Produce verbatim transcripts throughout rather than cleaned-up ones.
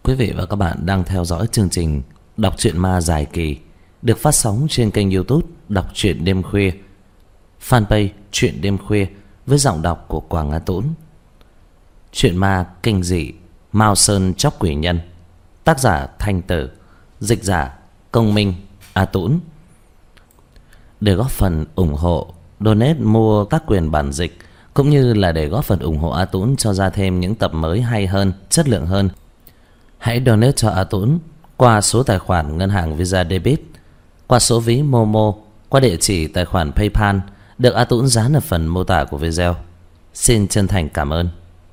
Quý vị và các bạn đang theo dõi chương trình Đọc truyện ma dài kỳ được phát sóng trên kênh YouTube Đọc truyện đêm khuya, fanpage Truyện đêm khuya với giọng đọc của Quảng Á Tũng. Truyện ma kinh dị Mao Sơn Chóc Quỷ Nhân, tác giả Thanh Tử, dịch giả Công Minh, A Tũng. Để góp phần ủng hộ, donate mua tác quyền bản dịch cũng như là để góp phần ủng hộ A Tũng cho ra thêm những tập mới hay hơn, chất lượng hơn, hãy donate cho A Tũng qua số tài khoản ngân hàng Visa Debit, qua số ví Momo, qua địa chỉ tài khoản PayPal được A Tũng dán ở phần mô tả của video. Xin chân thành cảm ơn.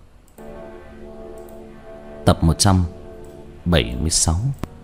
Tập một trăm bảy mươi sáu.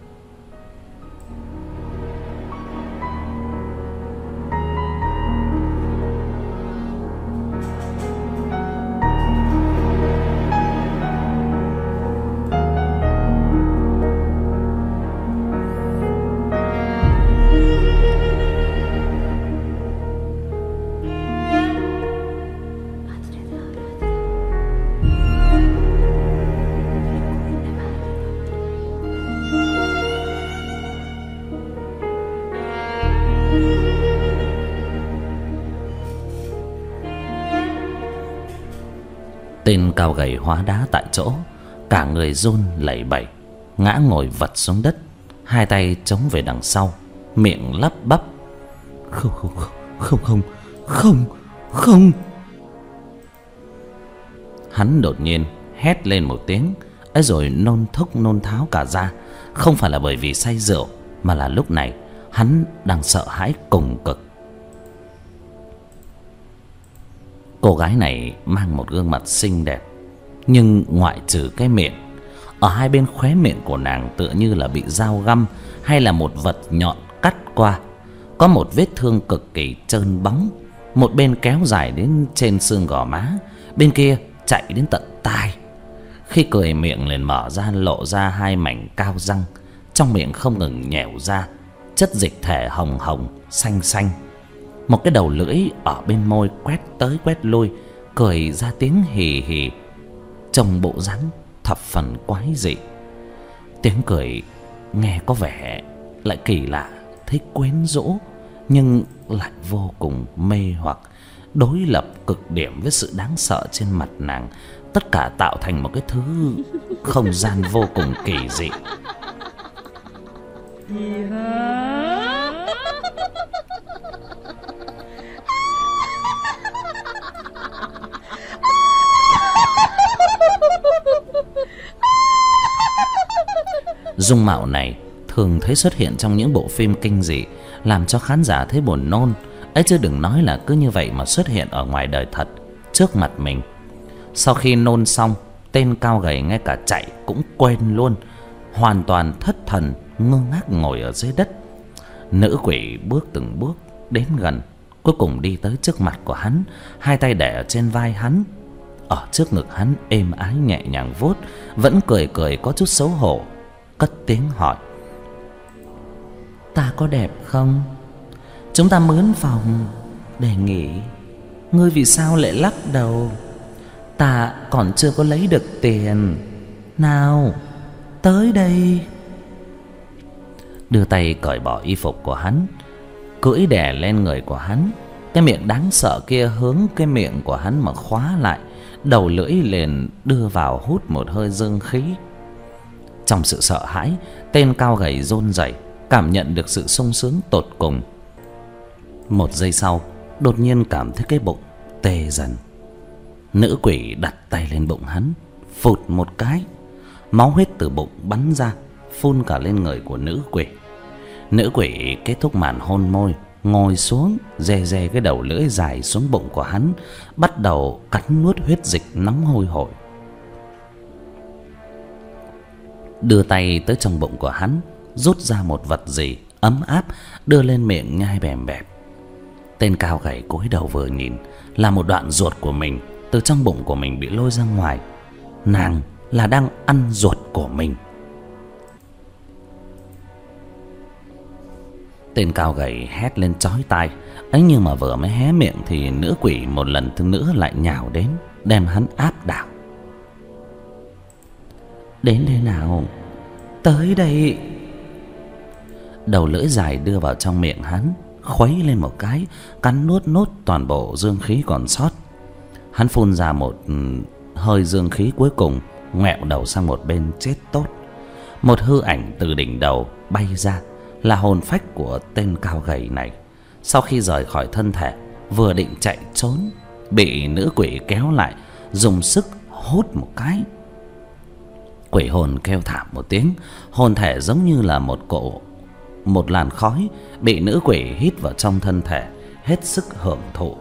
Tên cao gầy hóa đá tại chỗ, cả người run lẩy bẩy, ngã ngồi vật xuống đất, hai tay chống về đằng sau, miệng lắp bắp: Không không không không không không. Hắn đột nhiên hét lên một tiếng, ấy rồi nôn thốc nôn tháo cả ra. Không phải là bởi vì say rượu, mà là lúc này hắn đang sợ hãi cùng cực. Cô gái này mang một gương mặt xinh đẹp, nhưng ngoại trừ cái miệng, ở hai bên khóe miệng của nàng tựa như là bị dao găm hay là một vật nhọn cắt qua. Có một vết thương cực kỳ trơn bóng, một bên kéo dài đến trên xương gò má, bên kia chạy đến tận tai. Khi cười, miệng liền mở ra, lộ ra hai mảnh cao răng, trong miệng không ngừng nhẻo ra chất dịch thể hồng hồng xanh xanh. Một cái đầu lưỡi ở bên môi quét tới quét lui, cười ra tiếng hì hì, trông bộ dáng thập phần quái dị. Tiếng cười nghe có vẻ lại kỳ lạ, thấy quyến rũ, nhưng lại vô cùng mê hoặc, đối lập cực điểm với sự đáng sợ trên mặt nàng. Tất cả tạo thành một cái thứ không gian vô cùng kỳ dị. Dung mạo này thường thấy xuất hiện trong những bộ phim kinh dị, làm cho khán giả thấy buồn nôn. Ấy chứ đừng nói là cứ như vậy mà xuất hiện ở ngoài đời thật, trước mặt mình. Sau khi nôn xong, tên cao gầy ngay cả chạy cũng quên luôn, hoàn toàn thất thần, ngơ ngác ngồi ở dưới đất. Nữ quỷ bước từng bước đến gần, cuối cùng đi tới trước mặt của hắn, hai tay để ở trên vai hắn, ở trước ngực hắn êm ái nhẹ nhàng vuốt, vẫn cười cười có chút xấu hổ, cất tiếng hỏi: Ta có đẹp không? Chúng ta mướn phòng để nghỉ. Ngươi vì sao lại lắc đầu? Ta còn chưa có lấy được tiền. Nào, tới đây. Đưa tay cởi bỏ y phục của hắn, cưỡi đè lên người của hắn. Cái miệng đáng sợ kia hướng cái miệng của hắn mà khóa lại, đầu lưỡi liền đưa vào hút một hơi dương khí. Trong sự sợ hãi, tên cao gầy run rẩy, cảm nhận được sự sung sướng tột cùng. Một giây sau, đột nhiên cảm thấy cái bụng tê dần. Nữ quỷ đặt tay lên bụng hắn, phụt một cái, máu huyết từ bụng bắn ra, phun cả lên người của nữ quỷ. Nữ quỷ kết thúc màn hôn môi, ngồi xuống, dè dè cái đầu lưỡi dài xuống bụng của hắn, bắt đầu cắn nuốt huyết dịch nóng hôi hổi. Đưa tay tới trong bụng của hắn, rút ra một vật gì ấm áp, đưa lên miệng nhai bèm bẹp. Tên cao gầy cúi đầu vừa nhìn, là một đoạn ruột của mình từ trong bụng của mình bị lôi ra ngoài. Nàng là đang ăn ruột của mình. Tên cao gầy hét lên chói tai. Ấy nhưng mà vừa mới hé miệng thì nữ quỷ một lần thứ nữa lại nhào đến, đem hắn áp đảo. Đến đây nào, tới đây. Đầu lưỡi dài đưa vào trong miệng hắn, khuấy lên một cái, cắn nuốt nốt toàn bộ dương khí còn sót. Hắn phun ra một hơi dương khí cuối cùng, ngoẹo đầu sang một bên chết tốt. Một hư ảnh từ đỉnh đầu bay ra, là hồn phách của tên cao gầy này. Sau khi rời khỏi thân thể, vừa định chạy trốn, bị nữ quỷ kéo lại, dùng sức hút một cái. Quỷ hồn kêu thảm một tiếng, hồn thể giống như là một cỗ một làn khói bị nữ quỷ hít vào trong thân thể, hết sức hưởng thụ.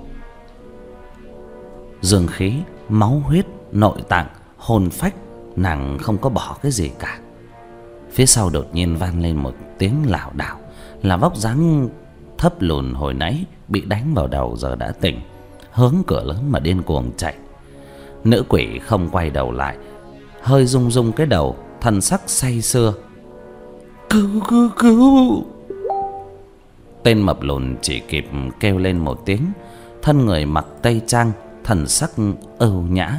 Dương khí, máu huyết, nội tạng, hồn phách, nàng không có bỏ cái gì cả. Phía sau đột nhiên vang lên một tiếng lảo đảo, là vóc dáng thấp lùn hồi nãy bị đánh vào đầu giờ đã tỉnh, hướng cửa lớn mà điên cuồng chạy. Nữ quỷ không quay đầu lại, hơi rung rung cái đầu, thần sắc say sưa. Cứu cứu cứu. Tên mập lùn chỉ kịp kêu lên một tiếng, thân người mặc tây trang, thần sắc ưu nhã.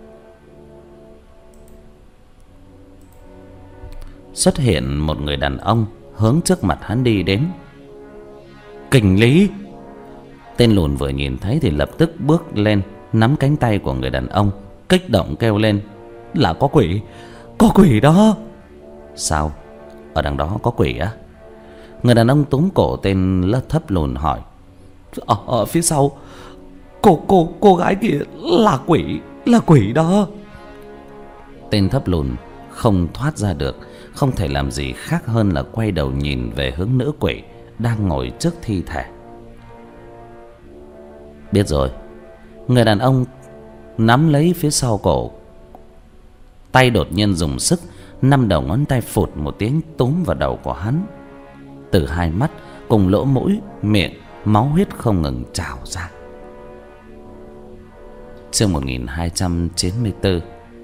Xuất hiện một người đàn ông hướng trước mặt hắn đi đến. Kình Lý. Tên lùn vừa nhìn thấy thì lập tức bước lên, nắm cánh tay của người đàn ông, kích động kêu lên. Là có quỷ, có quỷ đó. Sao? Ở đằng đó có quỷ á? Người đàn ông túm cổ tên lớp thấp lùn hỏi. Ở, ở phía sau, cô cô cô gái kia là quỷ, là quỷ đó. Tên thấp lùn không thoát ra được, không thể làm gì khác hơn là quay đầu nhìn về hướng nữ quỷ đang ngồi trước thi thể. Biết rồi. Người đàn ông nắm lấy phía sau cổ, tay đột nhiên dùng sức, năm đầu ngón tay phụt một tiếng túm vào đầu của hắn. Từ hai mắt cùng lỗ mũi, miệng, máu huyết không ngừng trào ra. Chương một nghìn hai trăm chín mươi tư.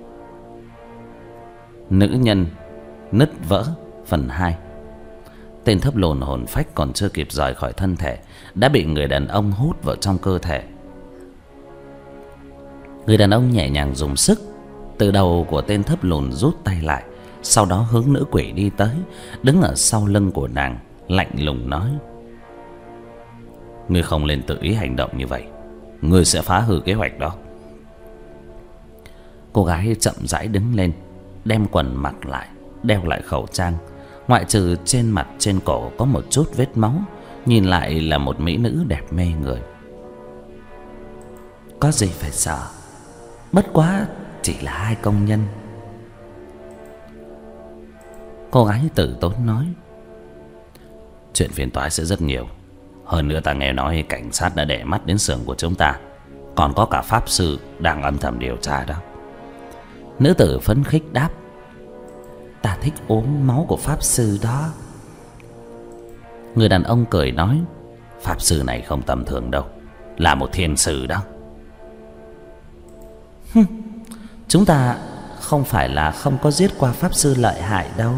Nữ nhân nứt vỡ phần hai. Tên thấp lùn hồn phách còn chưa kịp rời khỏi thân thể đã bị người đàn ông hút vào trong cơ thể. Người đàn ông nhẹ nhàng dùng sức từ đầu của tên thấp lùn rút tay lại, sau đó hướng nữ quỷ đi tới, đứng ở sau lưng của nàng, lạnh lùng nói. Ngươi không nên tự ý hành động như vậy, ngươi sẽ phá hư kế hoạch đó. Cô gái chậm rãi đứng lên, đem quần mặc lại, đeo lại khẩu trang. Ngoại trừ trên mặt trên cổ có một chút vết máu, nhìn lại là một mỹ nữ đẹp mê người. Có gì phải sợ, bất quá chỉ là hai công nhân. Cô gái tử tốn nói. Chuyện phiền toái sẽ rất nhiều. Hơn nữa ta nghe nói cảnh sát đã để mắt đến xưởng của chúng ta, còn có cả pháp sư đang âm thầm điều tra đó. Nữ tử phấn khích đáp. Ta thích uống máu của pháp sư đó. Người đàn ông cười nói. Pháp sư này không tầm thường đâu, là một thiên sử đó. Chúng ta không phải là không có giết qua pháp sư lợi hại đâu.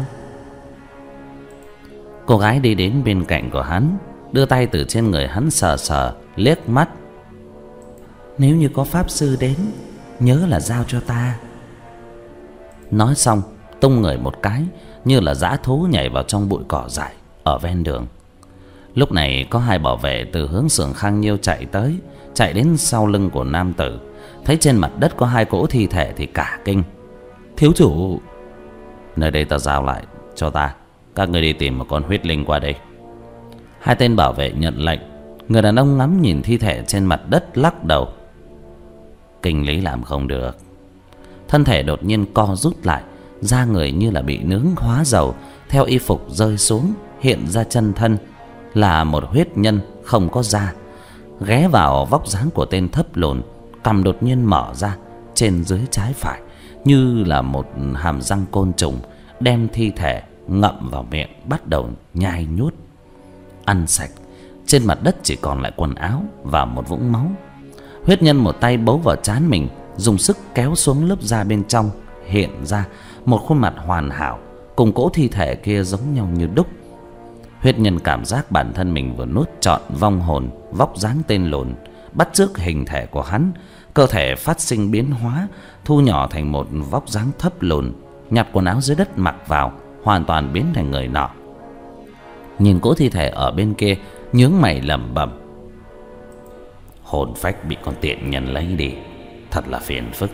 Cô gái đi đến bên cạnh của hắn, đưa tay từ trên người hắn sờ sờ, liếc mắt. Nếu như có pháp sư đến, nhớ là giao cho ta. Nói xong tung người một cái, như là dã thú nhảy vào trong bụi cỏ dại ở ven đường. Lúc này có hai bảo vệ từ hướng xưởng Khang Nhiêu chạy tới, chạy đến sau lưng của nam tử, thấy trên mặt đất có hai cỗ thi thể thì cả kinh. Thiếu chủ, nơi đây ta giao lại cho ta, các người đi tìm một con huyết linh qua đây. Hai tên bảo vệ nhận lệnh. Người đàn ông ngắm nhìn thi thể trên mặt đất, lắc đầu. Kinh lý làm không được. Thân thể đột nhiên co rút lại, da người như là bị nướng hóa dầu, theo y phục rơi xuống, hiện ra chân thân là một huyết nhân không có da. Ghé vào vóc dáng của tên thấp lùn, cằm đột nhiên mở ra trên dưới trái phải, như là một hàm răng côn trùng, đem thi thể ngậm vào miệng, bắt đầu nhai nhút. Ăn sạch. Trên mặt đất chỉ còn lại quần áo và một vũng máu. Huyết nhân một tay bấu vào trán mình, dùng sức kéo xuống lớp da bên trong, hiện ra một khuôn mặt hoàn hảo, cùng cỗ thi thể kia giống nhau như đúc. Huyết nhân cảm giác bản thân mình vừa nuốt trọn vong hồn vóc dáng tên lùn, bắt chước hình thể của hắn, cơ thể phát sinh biến hóa, thu nhỏ thành một vóc dáng thấp lùn, nhặt quần áo dưới đất mặc vào, hoàn toàn biến thành người nọ. Nhìn cỗ thi thể ở bên kia, nhướng mày lẩm bẩm: hồn phách bị con tiện nhân lấy đi, thật là phiền phức.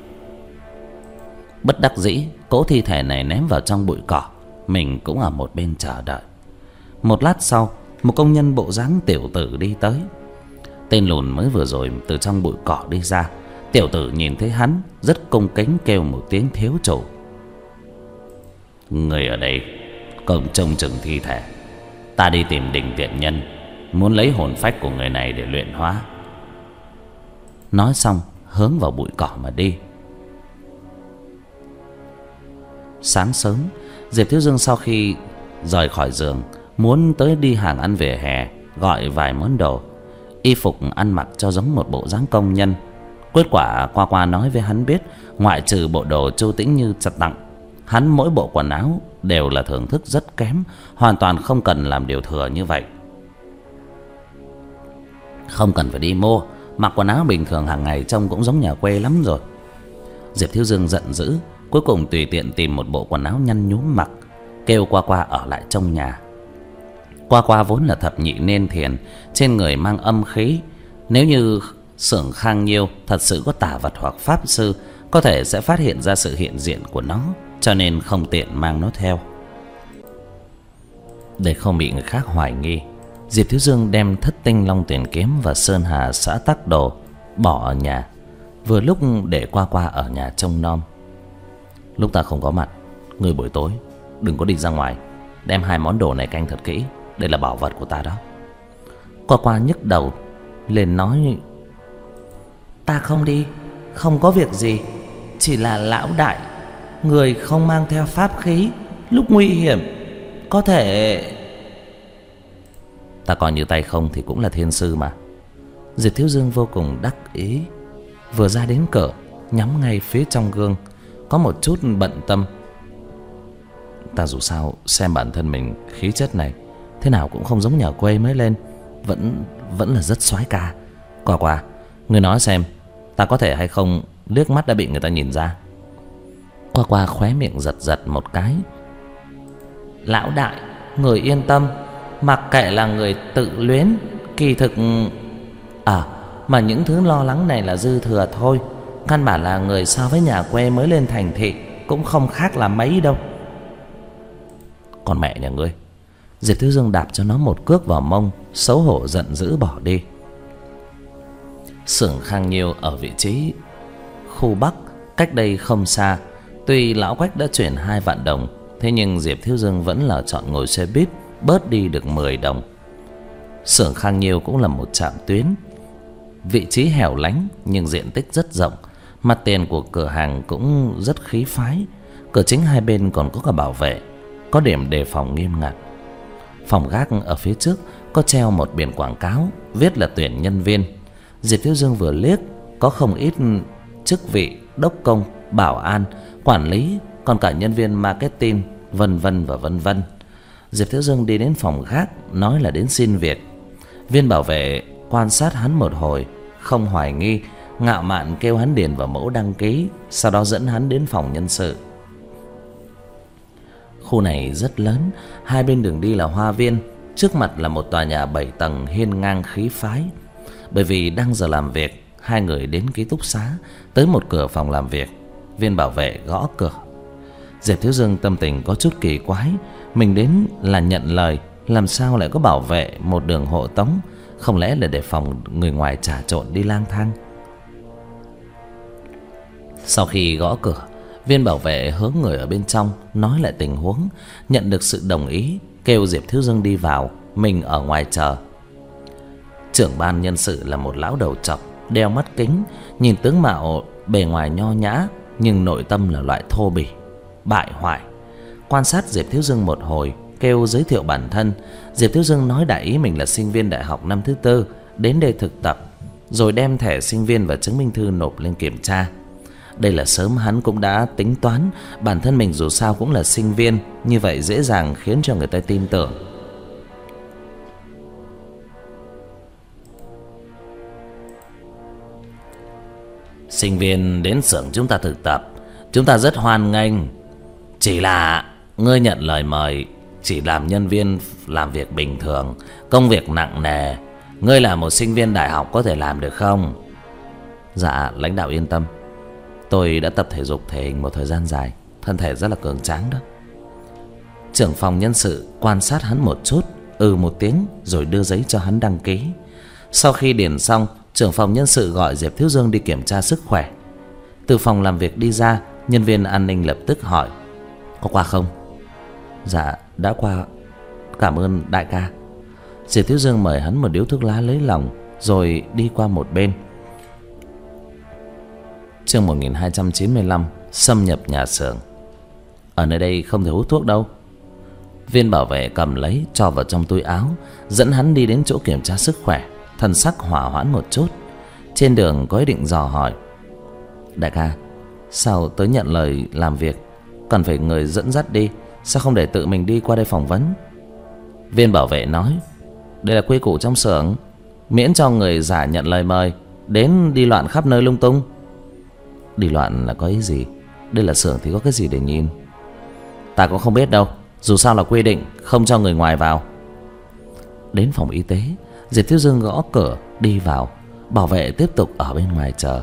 Bất đắc dĩ, cỗ thi thể này ném vào trong bụi cỏ. Mình cũng ở một bên chờ đợi. Một lát sau, một công nhân bộ dáng tiểu tử đi tới. Tên lùn mới vừa rồi từ trong bụi cỏ đi ra. Tiểu tử nhìn thấy hắn, rất cung kính kêu một tiếng thiếu chủ. Người ở đây công trông chừng thi thể. Ta đi tìm Đình tiện nhân, muốn lấy hồn phách của người này để luyện hóa. Nói xong hướng vào bụi cỏ mà đi. Sáng sớm, Diệp Thiếu Dương sau khi rời khỏi giường, muốn tới đi hàng ăn vỉa hè, gọi vài món đồ. Y phục ăn mặc cho giống một bộ dáng công nhân. Kết quả qua qua nói với hắn biết, ngoại trừ bộ đồ Chu Tĩnh Như chặt tặng, hắn mỗi bộ quần áo đều là thưởng thức rất kém, hoàn toàn không cần làm điều thừa như vậy. Không cần phải đi mua, mặc quần áo bình thường hàng ngày trông cũng giống nhà quê lắm rồi. Diệp Thiếu Dương giận dữ, cuối cùng tùy tiện tìm một bộ quần áo nhăn nhúm mặc, kêu qua qua ở lại trong nhà. Qua qua vốn là thập nhị nên thiền, trên người mang âm khí. Nếu như xưởng Khang Nhiêu thật sự có tà vật hoặc pháp sư, có thể sẽ phát hiện ra sự hiện diện của nó, cho nên không tiện mang nó theo. Để không bị người khác hoài nghi, Diệp Thiếu Dương đem Thất Tinh Long Tuyển Kiếm và Sơn Hà Xã Tắc Đồ bỏ ở nhà, vừa lúc để qua qua ở nhà trông nom. Lúc ta không có mặt, người buổi tối đừng có đi ra ngoài, đem hai món đồ này canh thật kỹ, đây là bảo vật của ta đó. Qua qua nhức đầu lên nói: ta không đi, không có việc gì, chỉ là lão đại, người không mang theo pháp khí, lúc nguy hiểm có thể... Ta coi như tay không thì cũng là thiên sư mà. Diệp Thiếu Dương vô cùng đắc ý, vừa ra đến cửa nhắm ngay phía trong gương, có một chút bận tâm. Ta dù sao xem bản thân mình khí chất này thế nào cũng không giống nhà quê mới lên, vẫn vẫn là rất soái ca. Qua qua, người nói xem, ta có thể hay không liếc mắt đã bị người ta nhìn ra? Qua qua khóe miệng giật giật một cái. Lão đại, người yên tâm, mặc kệ là người tự luyến, kỳ thực... À, mà những thứ lo lắng này là dư thừa thôi. Căn bản là người so với nhà quê mới lên thành thị cũng không khác là mấy đâu. Con mẹ nhà ngươi! Diệp Thiếu Dương đạp cho nó một cước vào mông, xấu hổ giận dữ bỏ đi. Xưởng Khang Nhiêu ở vị trí khu Bắc, cách đây không xa. Tuy lão Quách đã chuyển hai vạn đồng, thế nhưng Diệp Thiếu Dương vẫn là chọn ngồi xe buýt, bớt đi được mười đồng. Xưởng Khang Nhiêu cũng là một trạm tuyến, vị trí hẻo lánh nhưng diện tích rất rộng. Mặt tiền của cửa hàng cũng rất khí phái. Cửa chính hai bên còn có cả bảo vệ, có điểm đề phòng nghiêm ngặt. Phòng gác ở phía trước có treo một biển quảng cáo viết là tuyển nhân viên. Diệp Thiếu Dương vừa liếc, có không ít chức vị đốc công, bảo an, quản lý, còn cả nhân viên marketing, vân vân và vân vân. Diệp Thiếu Dương đi đến phòng gác, nói là đến xin việc. Viên bảo vệ quan sát hắn một hồi, không hoài nghi, ngạo mạn kêu hắn điền vào mẫu đăng ký, sau đó dẫn hắn đến phòng nhân sự. Khu này rất lớn, hai bên đường đi là hoa viên, trước mặt là một tòa nhà bảy tầng hiên ngang khí phái. Bởi vì đang giờ làm việc, hai người đến ký túc xá, tới một cửa phòng làm việc. Viên bảo vệ gõ cửa. Diệp Thiếu Dương tâm tình có chút kỳ quái, mình đến là nhận lời, làm sao lại có bảo vệ một đường hộ tống? Không lẽ là để phòng người ngoài trà trộn đi lang thang? Sau khi gõ cửa, viên bảo vệ hướng người ở bên trong nói lại tình huống, nhận được sự đồng ý, kêu Diệp Thiếu Dương đi vào, mình ở ngoài chờ. Trưởng ban nhân sự là một lão đầu trọc, đeo mắt kính, nhìn tướng mạo bề ngoài nho nhã, nhưng nội tâm là loại thô bỉ, bại hoại. Quan sát Diệp Thiếu Dương một hồi, kêu giới thiệu bản thân. Diệp Thiếu Dương nói đại ý mình là sinh viên đại học năm thứ tư, đến đây thực tập, rồi đem thẻ sinh viên và chứng minh thư nộp lên kiểm tra. Đây là sớm hắn cũng đã tính toán, bản thân mình dù sao cũng là sinh viên, như vậy dễ dàng khiến cho người ta tin tưởng. Sinh viên đến xưởng chúng ta thực tập, chúng ta rất hoan nghênh. Chỉ là Ngươi nhận lời mời chỉ làm nhân viên làm việc bình thường, công việc nặng nề. Ngươi là một sinh viên đại học có thể làm được không? Dạ lãnh đạo yên tâm, tôi đã tập thể dục thể hình một thời gian dài, thân thể rất là cường tráng đó. Trưởng phòng nhân sự quan sát hắn một chút, ừ một tiếng rồi đưa giấy cho hắn đăng ký. Sau khi điền xong, trưởng phòng nhân sự gọi Diệp Thiếu Dương đi kiểm tra sức khỏe. Từ phòng làm việc đi ra, nhân viên an ninh lập tức hỏi: có qua không? Dạ đã qua, cảm ơn đại ca. Diệp Thiếu Dương mời hắn một điếu thuốc lá lấy lòng, rồi đi qua một bên. Chương một nghìn hai trăm chín mươi lăm, xâm nhập nhà xưởng. Ở nơi đây không thể hút thuốc đâu. Viên bảo vệ cầm lấy cho vào trong túi áo, dẫn hắn đi đến chỗ kiểm tra sức khỏe. Thần sắc hỏa hoãn một chút. Trên đường có ý định dò hỏi: đại ca, sao tới nhận lời làm việc cần phải người dẫn dắt đi, sao không để tự mình đi qua đây phỏng vấn? Viên bảo vệ nói: đây là quy củ trong xưởng, miễn cho người giả nhận lời mời đến đi loạn khắp nơi lung tung. Đi loạn là có ý gì? Đây là xưởng thì có cái gì để nhìn? Ta cũng không biết đâu, dù sao là quy định không cho người ngoài vào. Đến phòng y tế, Diệp Thiếu Dương gõ cửa đi vào. Bảo vệ tiếp tục ở bên ngoài chờ.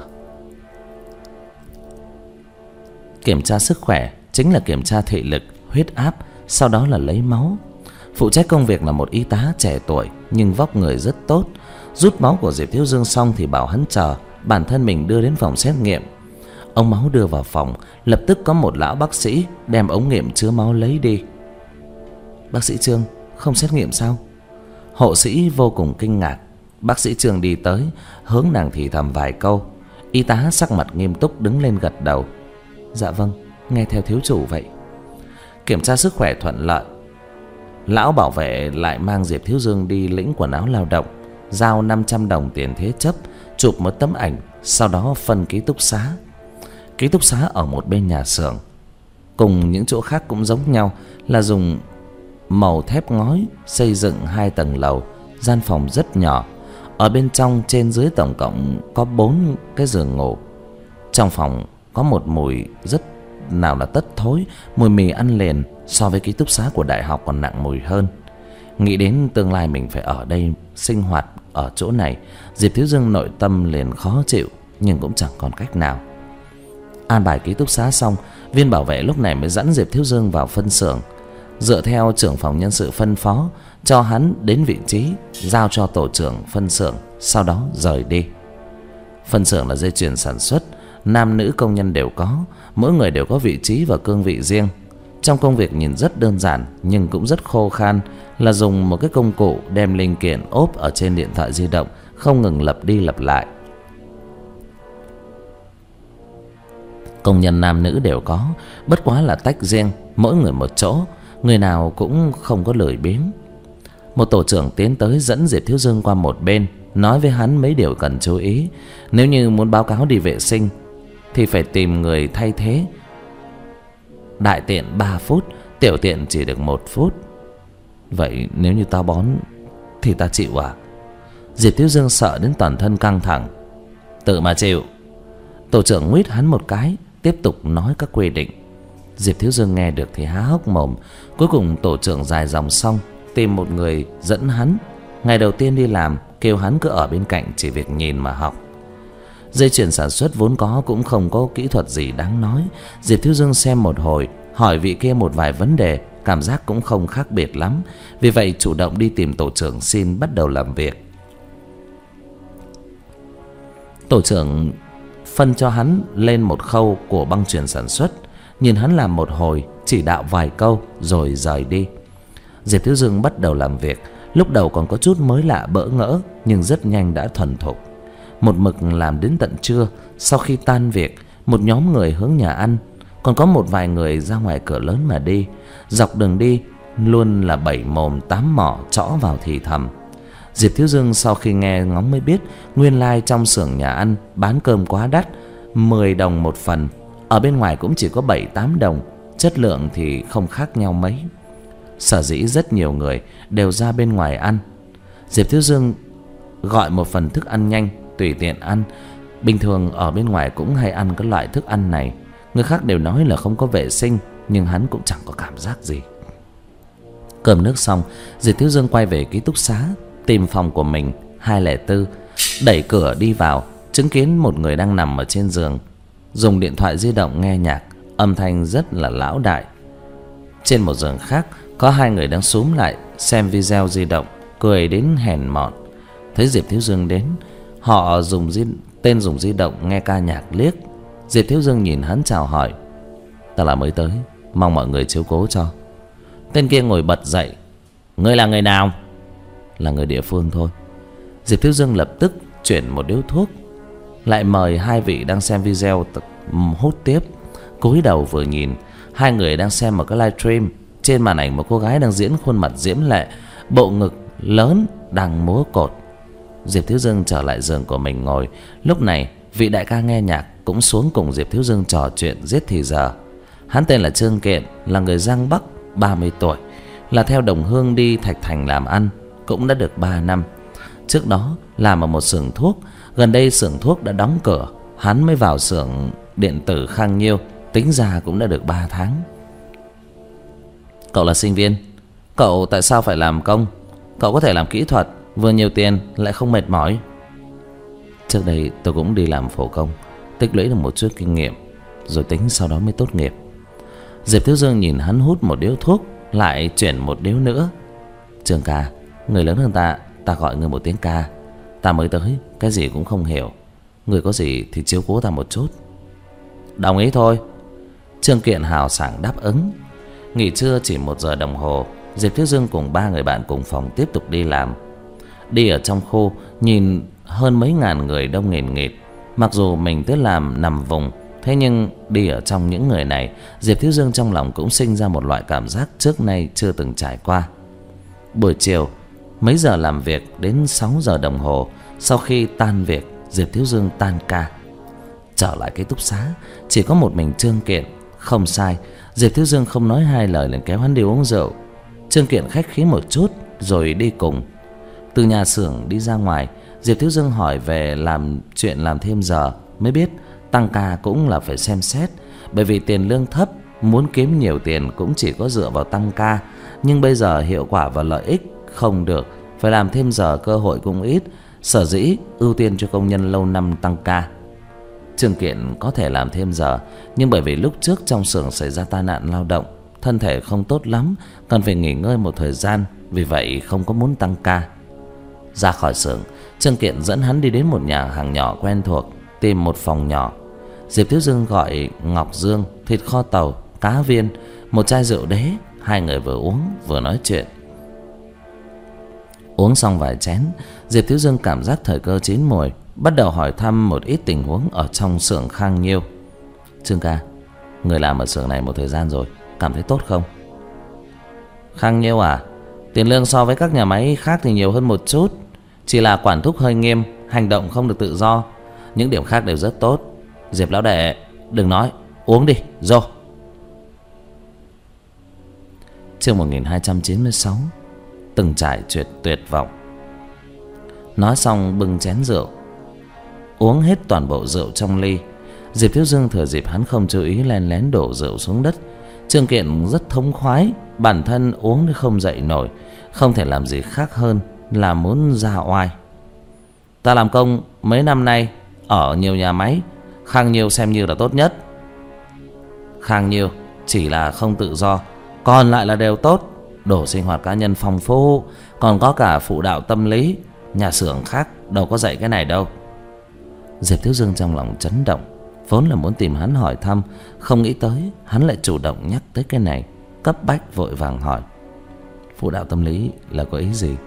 Kiểm tra sức khỏe chính là kiểm tra thị lực, huyết áp, sau đó là lấy máu. Phụ trách công việc là một y tá trẻ tuổi nhưng vóc người rất tốt. Rút máu của Diệp Thiếu Dương xong thì bảo hắn chờ, bản thân mình đưa đến phòng xét nghiệm. Ống máu đưa vào phòng, lập tức có một lão bác sĩ đem ống nghiệm chứa máu lấy đi. Bác sĩ Trương, không xét nghiệm sao? Hộ sĩ vô cùng kinh ngạc. Bác sĩ Trương đi tới, hướng nàng thì thầm vài câu. Y tá sắc mặt nghiêm túc đứng lên gật đầu. Dạ vâng, nghe theo thiếu chủ vậy. Kiểm tra sức khỏe thuận lợi. Lão bảo vệ lại mang Diệp Thiếu Dương đi lĩnh quần áo lao động, giao năm trăm đồng tiền thế chấp, chụp một tấm ảnh, sau đó phân ký túc xá. Ký túc xá ở một bên nhà xưởng, cùng những chỗ khác cũng giống nhau, là dùng màu thép ngói xây dựng hai tầng lầu, gian phòng rất nhỏ. Ở bên trong trên dưới tổng cộng có bốn cái giường ngủ. Trong phòng có một mùi rất nào là tất thối, mùi mì ăn liền, so với ký túc xá của đại học còn nặng mùi hơn. Nghĩ đến tương lai mình phải ở đây sinh hoạt ở chỗ này, Diệp Thiếu Dương nội tâm liền khó chịu, nhưng cũng chẳng còn cách nào. An bài ký túc xá xong, viên bảo vệ lúc này mới dẫn Diệp Thiếu Dương vào phân xưởng. Dựa theo trưởng phòng nhân sự phân phó, cho hắn đến vị trí, giao cho tổ trưởng phân xưởng, sau đó rời đi. Phân xưởng là dây chuyền sản xuất, nam nữ công nhân đều có, mỗi người đều có vị trí và cương vị riêng. Trong công việc nhìn rất đơn giản nhưng cũng rất khô khan, là dùng một cái công cụ đem linh kiện ốp ở trên điện thoại di động, không ngừng lặp đi lặp lại. Công nhân nam nữ đều có, bất quá là tách riêng, mỗi người một chỗ, người nào cũng không có lười biếng. Một tổ trưởng tiến tới dẫn Diệp Thiếu Dương qua một bên, nói với hắn mấy điều cần chú ý. Nếu như muốn báo cáo đi vệ sinh thì phải tìm người thay thế. Đại tiện ba phút, tiểu tiện chỉ được một phút. Vậy nếu như tao bón thì ta chịu à? Diệp Thiếu Dương sợ đến toàn thân căng thẳng. Tự mà chịu. Tổ trưởng nguyết hắn một cái, tiếp tục nói các quy định. Diệp Thiếu Dương nghe được thì há hốc mồm. Cuối cùng tổ trưởng dài dòng xong, tìm một người dẫn hắn. Ngày đầu tiên đi làm, kêu hắn cứ ở bên cạnh chỉ việc nhìn mà học. Dây chuyền sản xuất vốn có cũng không có kỹ thuật gì đáng nói. Diệp Thiếu Dương xem một hồi, hỏi vị kia một vài vấn đề, cảm giác cũng không khác biệt lắm. Vì vậy chủ động đi tìm tổ trưởng xin bắt đầu làm việc. Tổ trưởng phân cho hắn lên một khâu của băng chuyền sản xuất, nhìn hắn làm một hồi, chỉ đạo vài câu rồi rời đi. Diệp Thiếu Dương bắt đầu làm việc. Lúc đầu còn có chút mới lạ bỡ ngỡ, nhưng rất nhanh đã thuần thục. Một mực làm đến tận trưa. Sau khi tan việc, một nhóm người hướng nhà ăn, còn có một vài người ra ngoài cửa lớn mà đi. Dọc đường đi luôn là bảy mồm tám mỏ trõ vào thì thầm. Diệp Thiếu Dương sau khi nghe ngóng mới biết, nguyên lai trong xưởng nhà ăn bán cơm quá đắt, mười đồng một phần, ở bên ngoài cũng chỉ có bảy tám đồng, chất lượng thì không khác nhau mấy. Sở dĩ rất nhiều người đều ra bên ngoài ăn. Diệp Thiếu Dương gọi một phần thức ăn nhanh, tùy tiện ăn. Bình thường ở bên ngoài cũng hay ăn cái loại thức ăn này. Người khác đều nói là không có vệ sinh, nhưng hắn cũng chẳng có cảm giác gì. Cơm nước xong, Diệp Thiếu Dương quay về ký túc xá, tìm phòng của mình hai không bốn. Đẩy cửa đi vào, chứng kiến một người đang nằm ở trên giường, dùng điện thoại di động nghe nhạc, âm thanh rất là lão đại. Trên một giường khác có hai người đang xúm lại xem video di động, cười đến hèn mọn. Thấy Diệp Thiếu Dương đến, họ dùng di, tên dùng di động nghe ca nhạc liếc. Diệp Thiếu Dương nhìn hắn chào hỏi: "Ta là mới tới, mong mọi người chiếu cố cho." Tên kia ngồi bật dậy: "Ngươi là người nào?" "Là người địa phương thôi." Diệp Thiếu Dương lập tức chuyển một điếu thuốc, lại mời hai vị đang xem video hút tiếp. Cúi đầu vừa nhìn, hai người đang xem một cái livestream. Trên màn ảnh một cô gái đang diễn khuôn mặt diễm lệ, bộ ngực lớn đang múa cột. Diệp Thiếu Dương trở lại giường của mình ngồi. Lúc này vị đại ca nghe nhạc cũng xuống cùng Diệp Thiếu Dương trò chuyện giết thì giờ. Hắn tên là Trương Kiện, là người Giang Bắc, ba mươi tuổi, là theo đồng hương đi Thạch Thành làm ăn, cũng đã được ba năm. Trước đó làm ở một xưởng thuốc, gần đây xưởng thuốc đã đóng cửa, hắn mới vào xưởng điện tử Khang Nhiêu, tính ra cũng đã được ba tháng. "Cậu là sinh viên, cậu tại sao phải làm công? Cậu có thể làm kỹ thuật, vừa nhiều tiền lại không mệt mỏi." "Trước đây tôi cũng đi làm phổ công, tích lũy được một chút kinh nghiệm, rồi tính sau đó mới tốt nghiệp." Diệp Thiếu Dương nhìn hắn hút một điếu thuốc, lại chuyển một điếu nữa. "Trương ca, người lớn hơn ta, ta gọi người một tiếng ca. Ta mới tới, cái gì cũng không hiểu. Người có gì thì chiếu cố ta một chút." "Đồng ý thôi." Trương Kiện hào sảng đáp ứng. Nghỉ trưa chỉ một giờ đồng hồ, Diệp Thiếu Dương cùng ba người bạn cùng phòng tiếp tục đi làm. Đi ở trong khu, nhìn hơn mấy ngàn người đông nghìn nghịt. Mặc dù mình tới làm nằm vùng, thế nhưng đi ở trong những người này, Diệp Thiếu Dương trong lòng cũng sinh ra một loại cảm giác trước nay chưa từng trải qua. Buổi chiều, mấy giờ làm việc đến sáu giờ đồng hồ. Sau khi tan việc, Diệp Thiếu Dương tan ca, trở lại ký túc xá. Chỉ có một mình Trương Kiện. Không sai, Diệp Thiếu Dương không nói hai lời liền kéo hắn đi uống rượu. Trương Kiện khách khí một chút rồi đi cùng. Từ nhà xưởng đi ra ngoài, Diệp Thiếu Dương hỏi về làm chuyện làm thêm giờ, mới biết tăng ca cũng là phải xem xét. Bởi vì tiền lương thấp, muốn kiếm nhiều tiền cũng chỉ có dựa vào tăng ca. Nhưng bây giờ hiệu quả và lợi ích không được, phải làm thêm giờ cơ hội cũng ít. Sở dĩ ưu tiên cho công nhân lâu năm tăng ca. Trương Kiện có thể làm thêm giờ, nhưng bởi vì lúc trước trong xưởng xảy ra tai nạn lao động, thân thể không tốt lắm, cần phải nghỉ ngơi một thời gian, vì vậy không có muốn tăng ca. Ra khỏi xưởng, Trương Kiện dẫn hắn đi đến một nhà hàng nhỏ quen thuộc, tìm một phòng nhỏ. Diệp Thiếu Dương gọi ngọc dương, thịt kho tàu, cá viên, một chai rượu đế. Hai người vừa uống vừa nói chuyện. Uống xong vài chén, Diệp Thiếu Dương cảm giác thời cơ chín mùi, bắt đầu hỏi thăm một ít tình huống ở trong xưởng Khang Nhiêu. "Trương ca, người làm ở xưởng này một thời gian rồi, cảm thấy tốt không?" "Khang Nhiêu à? Tiền lương so với các nhà máy khác thì nhiều hơn một chút, chỉ là quản thúc hơi nghiêm, hành động không được tự do. Những điểm khác đều rất tốt. Diệp lão đệ, đừng nói, uống đi, vô." Chương một nghìn hai trăm chín mươi sáu. Từng trải tuyệt tuyệt vọng. Nói xong bưng chén rượu, uống hết toàn bộ rượu trong ly. Diệp Thiếu Dương thừa dịp hắn không chú ý lén lén đổ rượu xuống đất. Trương Kiện rất thống khoái, bản thân uống thì không dậy nổi, không thể làm gì khác hơn là muốn ra oai. "Ta làm công mấy năm nay ở nhiều nhà máy, Khang Nhiêu xem như là tốt nhất. Khang Nhiêu chỉ là không tự do, còn lại là đều tốt. Đồ sinh hoạt cá nhân phong phú, còn có cả phụ đạo tâm lý. Nhà xưởng khác đâu có dạy cái này đâu." Diệp Thiếu Dương trong lòng chấn động, vốn là muốn tìm hắn hỏi thăm, không nghĩ tới hắn lại chủ động nhắc tới cái này, cấp bách vội vàng hỏi: "Phụ đạo tâm lý là có ý gì?"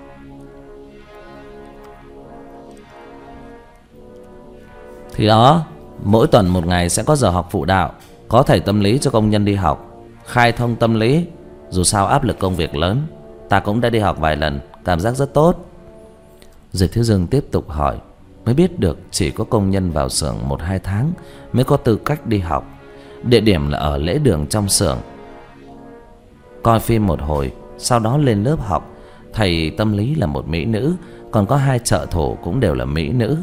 "Thì đó, mỗi tuần một ngày sẽ có giờ học phụ đạo, có thầy tâm lý cho công nhân đi học, khai thông tâm lý. Dù sao áp lực công việc lớn, ta cũng đã đi học vài lần, cảm giác rất tốt." Diệp Thiếu Dương tiếp tục hỏi, mới biết được chỉ có công nhân vào xưởng một hai tháng mới có tư cách đi học. Địa điểm là ở lễ đường trong xưởng. Coi phim một hồi, sau đó lên lớp học. Thầy tâm lý là một mỹ nữ, còn có hai trợ thủ cũng đều là mỹ nữ.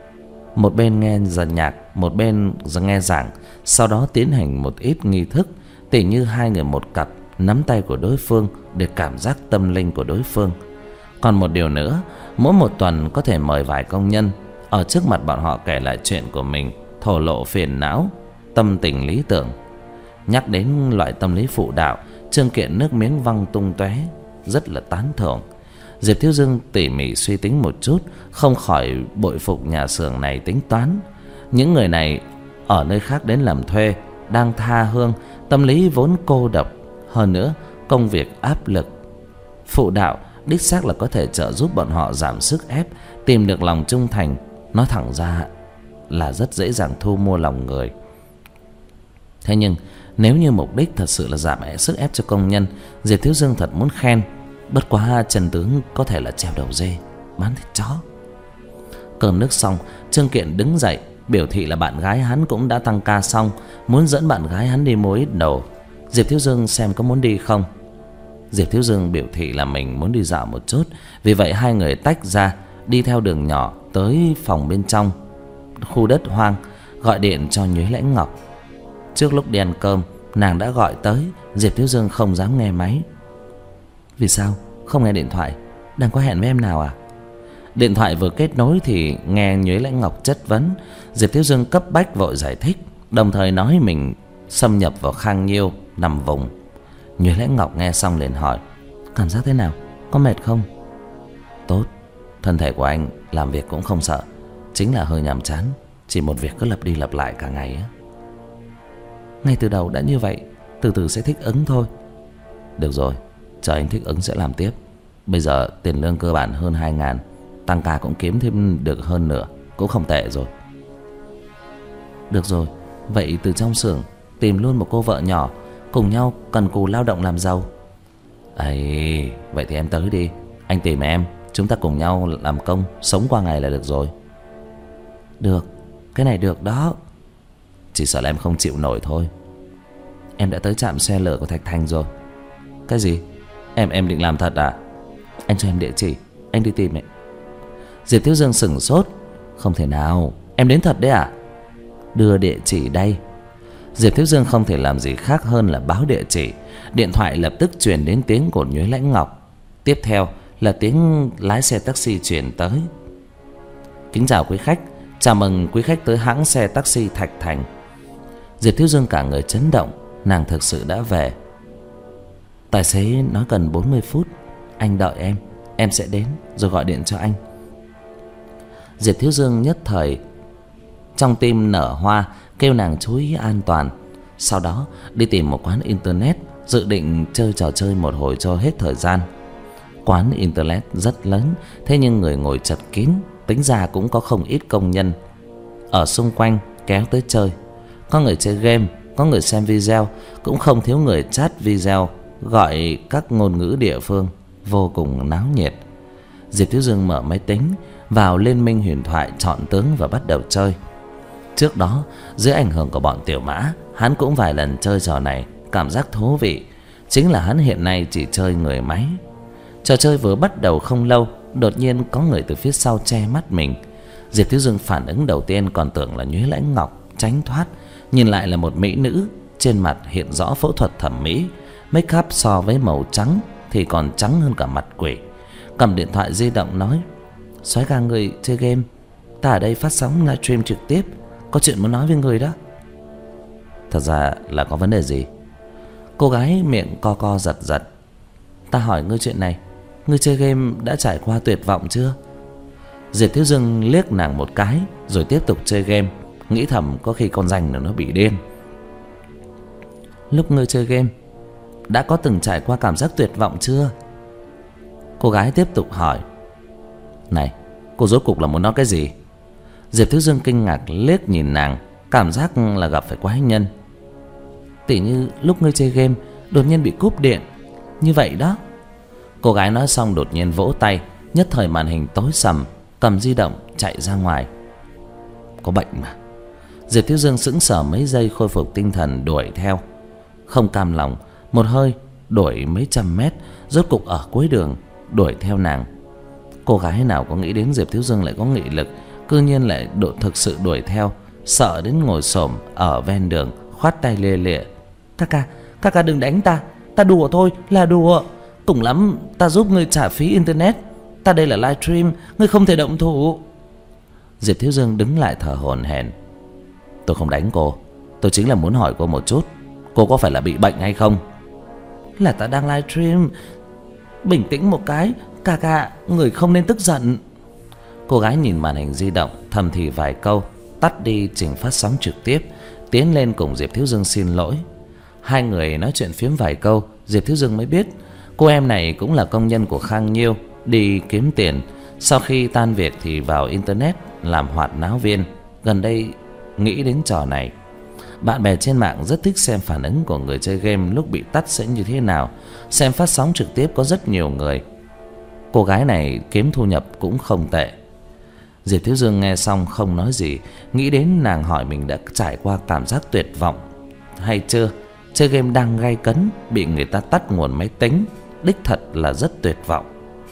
Một bên nghe dàn nhạc, một bên nghe giảng, sau đó tiến hành một ít nghi thức. tỉ như hai người một cặp nắm tay của đối phương để cảm giác tâm linh của đối phương. Còn một điều nữa, mỗi một tuần có thể mời vài công nhân ở trước mặt bọn họ kể lại chuyện của mình, thổ lộ phiền não, tâm tình lý tưởng. Nhắc đến loại tâm lý phụ đạo, Trương Kiện nước miếng văng tung tóe, rất là tán thưởng. Diệp Thiếu Dương tỉ mỉ suy tính một chút, không khỏi bội phục nhà xưởng này tính toán. Những người này ở nơi khác đến làm thuê, đang tha hương, tâm lý vốn cô độc, hơn nữa công việc áp lực. Phụ đạo đích xác là có thể trợ giúp bọn họ giảm sức ép, tìm được lòng trung thành. Nói thẳng ra là rất dễ dàng thu mua lòng người. Thế nhưng nếu như mục đích thật sự là giảm sức ép cho công nhân, Diệp Thiếu Dương thật muốn khen. Bất quá Trần tướng có thể là treo đầu dê bán thịt chó. Cơm nước xong, Trương Kiện đứng dậy biểu thị là bạn gái hắn cũng đã tăng ca xong, muốn dẫn bạn gái hắn đi mua ít đồ. Diệp Thiếu Dương xem có muốn đi không. Diệp Thiếu Dương biểu thị là mình muốn đi dạo một chút. Vì vậy hai người tách ra, đi theo đường nhỏ tới phòng bên trong khu đất hoang, gọi điện cho Nhuế Lãnh Ngọc. Trước lúc đi ăn cơm, nàng đã gọi tới. Diệp Thiếu Dương không dám nghe máy. Vì sao không nghe điện thoại? Đang có hẹn với em nào à? Điện thoại vừa kết nối thì nghe Nhuế Lãnh Ngọc chất vấn. Diệp Thiếu Dương cấp bách vội giải thích, đồng thời nói mình xâm nhập vào Khang Nhiêu nằm vùng. Nhuế Lãnh Ngọc nghe xong liền hỏi, cảm giác thế nào? Có mệt không? Tốt, thân thể của anh làm việc cũng không sợ, chính là hơi nhàm chán, chỉ một việc cứ lặp đi lặp lại cả ngày á. Ngay từ đầu đã như vậy, từ từ sẽ thích ứng thôi. Được rồi, chờ anh thích ứng sẽ làm tiếp. Bây giờ tiền lương cơ bản hơn hai ngàn, tăng ca cũng kiếm thêm được hơn nửa, cũng không tệ rồi. Được rồi, vậy từ trong xưởng tìm luôn một cô vợ nhỏ, cùng nhau cần cù lao động làm giàu. Ấy, vậy thì em tới đi, anh tìm em, chúng ta cùng nhau làm công, sống qua ngày là được rồi. Được, cái này được đó. Chỉ sợ là em không chịu nổi thôi. Em đã tới trạm xe lửa của Thạch Thành rồi. Cái gì? Em em định làm thật à? Anh cho em địa chỉ, anh đi tìm ấy. Diệp Thiếu Dương sửng sốt. Không thể nào, em đến thật đấy à? Đưa địa chỉ đây. Diệp Thiếu Dương không thể làm gì khác hơn là báo địa chỉ. Điện thoại lập tức truyền đến tiếng của Nhuế Lãnh Ngọc. Tiếp theo là tiếng lái xe taxi truyền tới. Kính chào quý khách, chào mừng quý khách tới hãng xe taxi Thạch Thành. Diệp Thiếu Dương cả người chấn động, nàng thực sự đã về. Tài xế nói cần bốn mươi phút, anh đợi em, em sẽ đến rồi gọi điện cho anh. Diệp Thiếu Dương nhất thời trong tim nở hoa, kêu nàng chú ý an toàn. Sau đó đi tìm một quán internet, dự định chơi trò chơi một hồi cho hết thời gian. Quán internet rất lớn, thế nhưng người ngồi chật kín, tính ra cũng có không ít công nhân ở xung quanh kéo tới chơi. Có người chơi game, có người xem video, cũng không thiếu người chat video gọi các ngôn ngữ địa phương, vô cùng náo nhiệt. Diệp Thiếu Dương mở máy tính, vào Liên Minh Huyền Thoại chọn tướng và bắt đầu chơi. Trước đó, dưới ảnh hưởng của bọn Tiểu Mã, hắn cũng vài lần chơi trò này, cảm giác thú vị. Chính là hắn hiện nay chỉ chơi người máy. Trò chơi vừa bắt đầu không lâu, đột nhiên có người từ phía sau che mắt mình. Diệp Thiếu Dương phản ứng đầu tiên còn tưởng là Nhuế Lãnh Ngọc, tránh thoát. Nhìn lại là một mỹ nữ, trên mặt hiện rõ phẫu thuật thẩm mỹ, make up so với màu trắng thì còn trắng hơn cả mặt quỷ. Cầm điện thoại di động nói, soái ca người chơi game, ta ở đây phát sóng livestream trực tiếp, có chuyện muốn nói với người đó. Thật ra là có vấn đề gì? Cô gái miệng co co giật giật. Ta hỏi ngươi chuyện này, ngươi chơi game đã trải qua tuyệt vọng chưa? Diệp Thiếu Dương liếc nàng một cái rồi tiếp tục chơi game, nghĩ thầm có khi con ranh nó bị điên. Lúc ngươi chơi game đã có từng trải qua cảm giác tuyệt vọng chưa? Cô gái tiếp tục hỏi. Này, cô rốt cục là muốn nói cái gì? Diệp Thiếu Dương kinh ngạc liếc nhìn nàng, cảm giác là gặp phải quái nhân. Tỉ như lúc ngươi chơi game đột nhiên bị cúp điện, như vậy đó. Cô gái nói xong đột nhiên vỗ tay, nhất thời màn hình tối sầm, cầm di động chạy ra ngoài. Có bệnh mà. Diệp Thiếu Dương sững sờ mấy giây, khôi phục tinh thần đuổi theo. Không cam lòng, một hơi đuổi mấy trăm mét, rốt cục ở cuối đường đuổi theo nàng. Cô gái nào có nghĩ đến Diệp Thiếu Dương lại có nghị lực, cư nhiên lại độ thực sự đuổi theo, sợ đến ngồi xổm ở ven đường khoát tay lia lịa. Ca ca, Ca ca đừng đánh ta, ta đùa thôi, là đùa. Cùng lắm ta giúp ngươi trả phí internet. Ta đây là livestream, ngươi không thể động thủ. Diệp Thiếu Dương đứng lại thở hổn hển. Tôi không đánh cô, tôi chính là muốn hỏi cô một chút, cô có phải là bị bệnh hay không? Là ta đang livestream. Bình tĩnh một cái, ca ca, người không nên tức giận. Cô gái nhìn màn hình di động, thầm thì vài câu, tắt đi trình phát sóng trực tiếp, tiến lên cùng Diệp Thiếu Dương xin lỗi. Hai người nói chuyện phiếm vài câu, Diệp Thiếu Dương mới biết cô em này cũng là công nhân của Khang Nhiêu, đi kiếm tiền. Sau khi tan việc thì vào internet làm hoạt náo viên. Gần đây nghĩ đến trò này. Bạn bè trên mạng rất thích xem phản ứng của người chơi game lúc bị tắt sẽ như thế nào. Xem phát sóng trực tiếp có rất nhiều người. Cô gái này kiếm thu nhập cũng không tệ. Diệp Thiếu Dương nghe xong không nói gì, nghĩ đến nàng hỏi mình đã trải qua cảm giác tuyệt vọng hay chưa. Chơi game đang gay cấn, bị người ta tắt nguồn máy tính, đích thật là rất tuyệt vọng.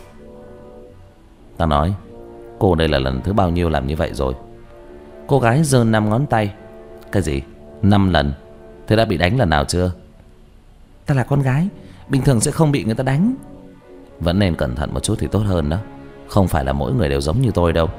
Ta nói, cô đây là lần thứ bao nhiêu làm như vậy rồi? Cô gái giơ năm ngón tay. Cái gì? Năm lần? Thế đã bị đánh lần nào chưa? Ta là con gái, bình thường sẽ không bị người ta đánh. Vẫn nên cẩn thận một chút thì tốt hơn đó. Không phải là mỗi người đều giống như tôi đâu.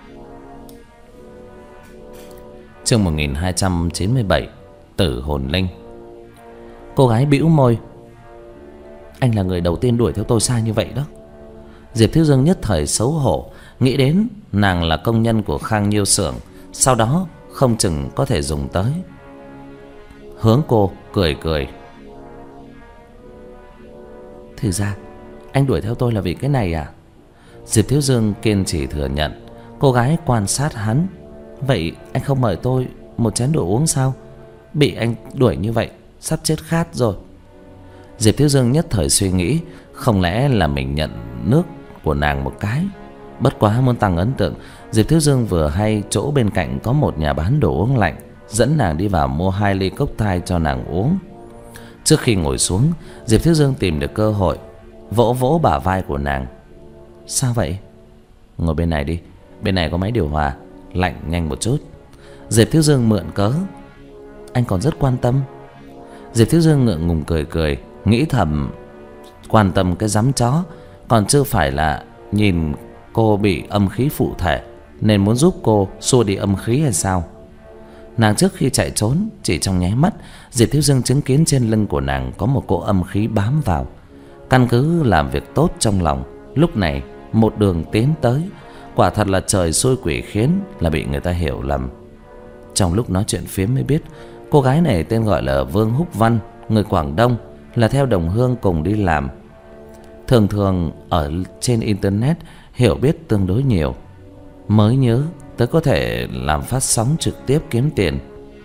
Chương một nghìn hai trăm chín mươi bảy, Tử hồn linh. Cô gái bĩu môi. Anh là người đầu tiên đuổi theo tôi xa như vậy đó. Diệp Thiếu Dương nhất thời xấu hổ, nghĩ đến nàng là công nhân của Khang Nhiêu xưởng, sau đó không chừng có thể dùng tới. Hướng cô cười cười. Thì ra anh đuổi theo tôi là vì cái này à? Diệp Thiếu Dương kiên trì thừa nhận. Cô gái quan sát hắn. Vậy anh không mời tôi một chén đồ uống sao? Bị anh đuổi như vậy sắp chết khát rồi. Diệp Thiếu Dương nhất thời suy nghĩ, không lẽ là mình nhận nước của nàng một cái. Bất quá muốn tăng ấn tượng, Diệp Thiếu Dương vừa hay chỗ bên cạnh có một nhà bán đồ uống lạnh, dẫn nàng đi vào mua hai ly cốc thai cho nàng uống. Trước khi ngồi xuống, Diệp Thiếu Dương tìm được cơ hội vỗ vỗ bả vai của nàng. Sao vậy? Ngồi bên này đi, bên này có máy điều hòa, lạnh nhanh một chút. Diệp Thiếu Dương mượn cớ. Anh còn rất quan tâm. Diệp Thiếu Dương ngượng ngùng cười cười, nghĩ thầm, quan tâm cái dám chó, còn chưa phải là nhìn cô bị âm khí phụ thể nên muốn giúp cô xua đi âm khí hay sao? Nàng trước khi chạy trốn, chỉ trong nháy mắt, Diệp Thiếu Dương chứng kiến trên lưng của nàng có một cỗ âm khí bám vào. Căn cứ làm việc tốt trong lòng, lúc này một đường tiến tới, quả thật là trời xui quỷ khiến, là bị người ta hiểu lầm. Trong lúc nói chuyện phiếm mới biết, cô gái này tên gọi là Vương Húc Văn, người Quảng Đông, là theo đồng hương cùng đi làm. Thường thường ở trên internet hiểu biết tương đối nhiều, mới nhớ tới có thể làm phát sóng trực tiếp kiếm tiền.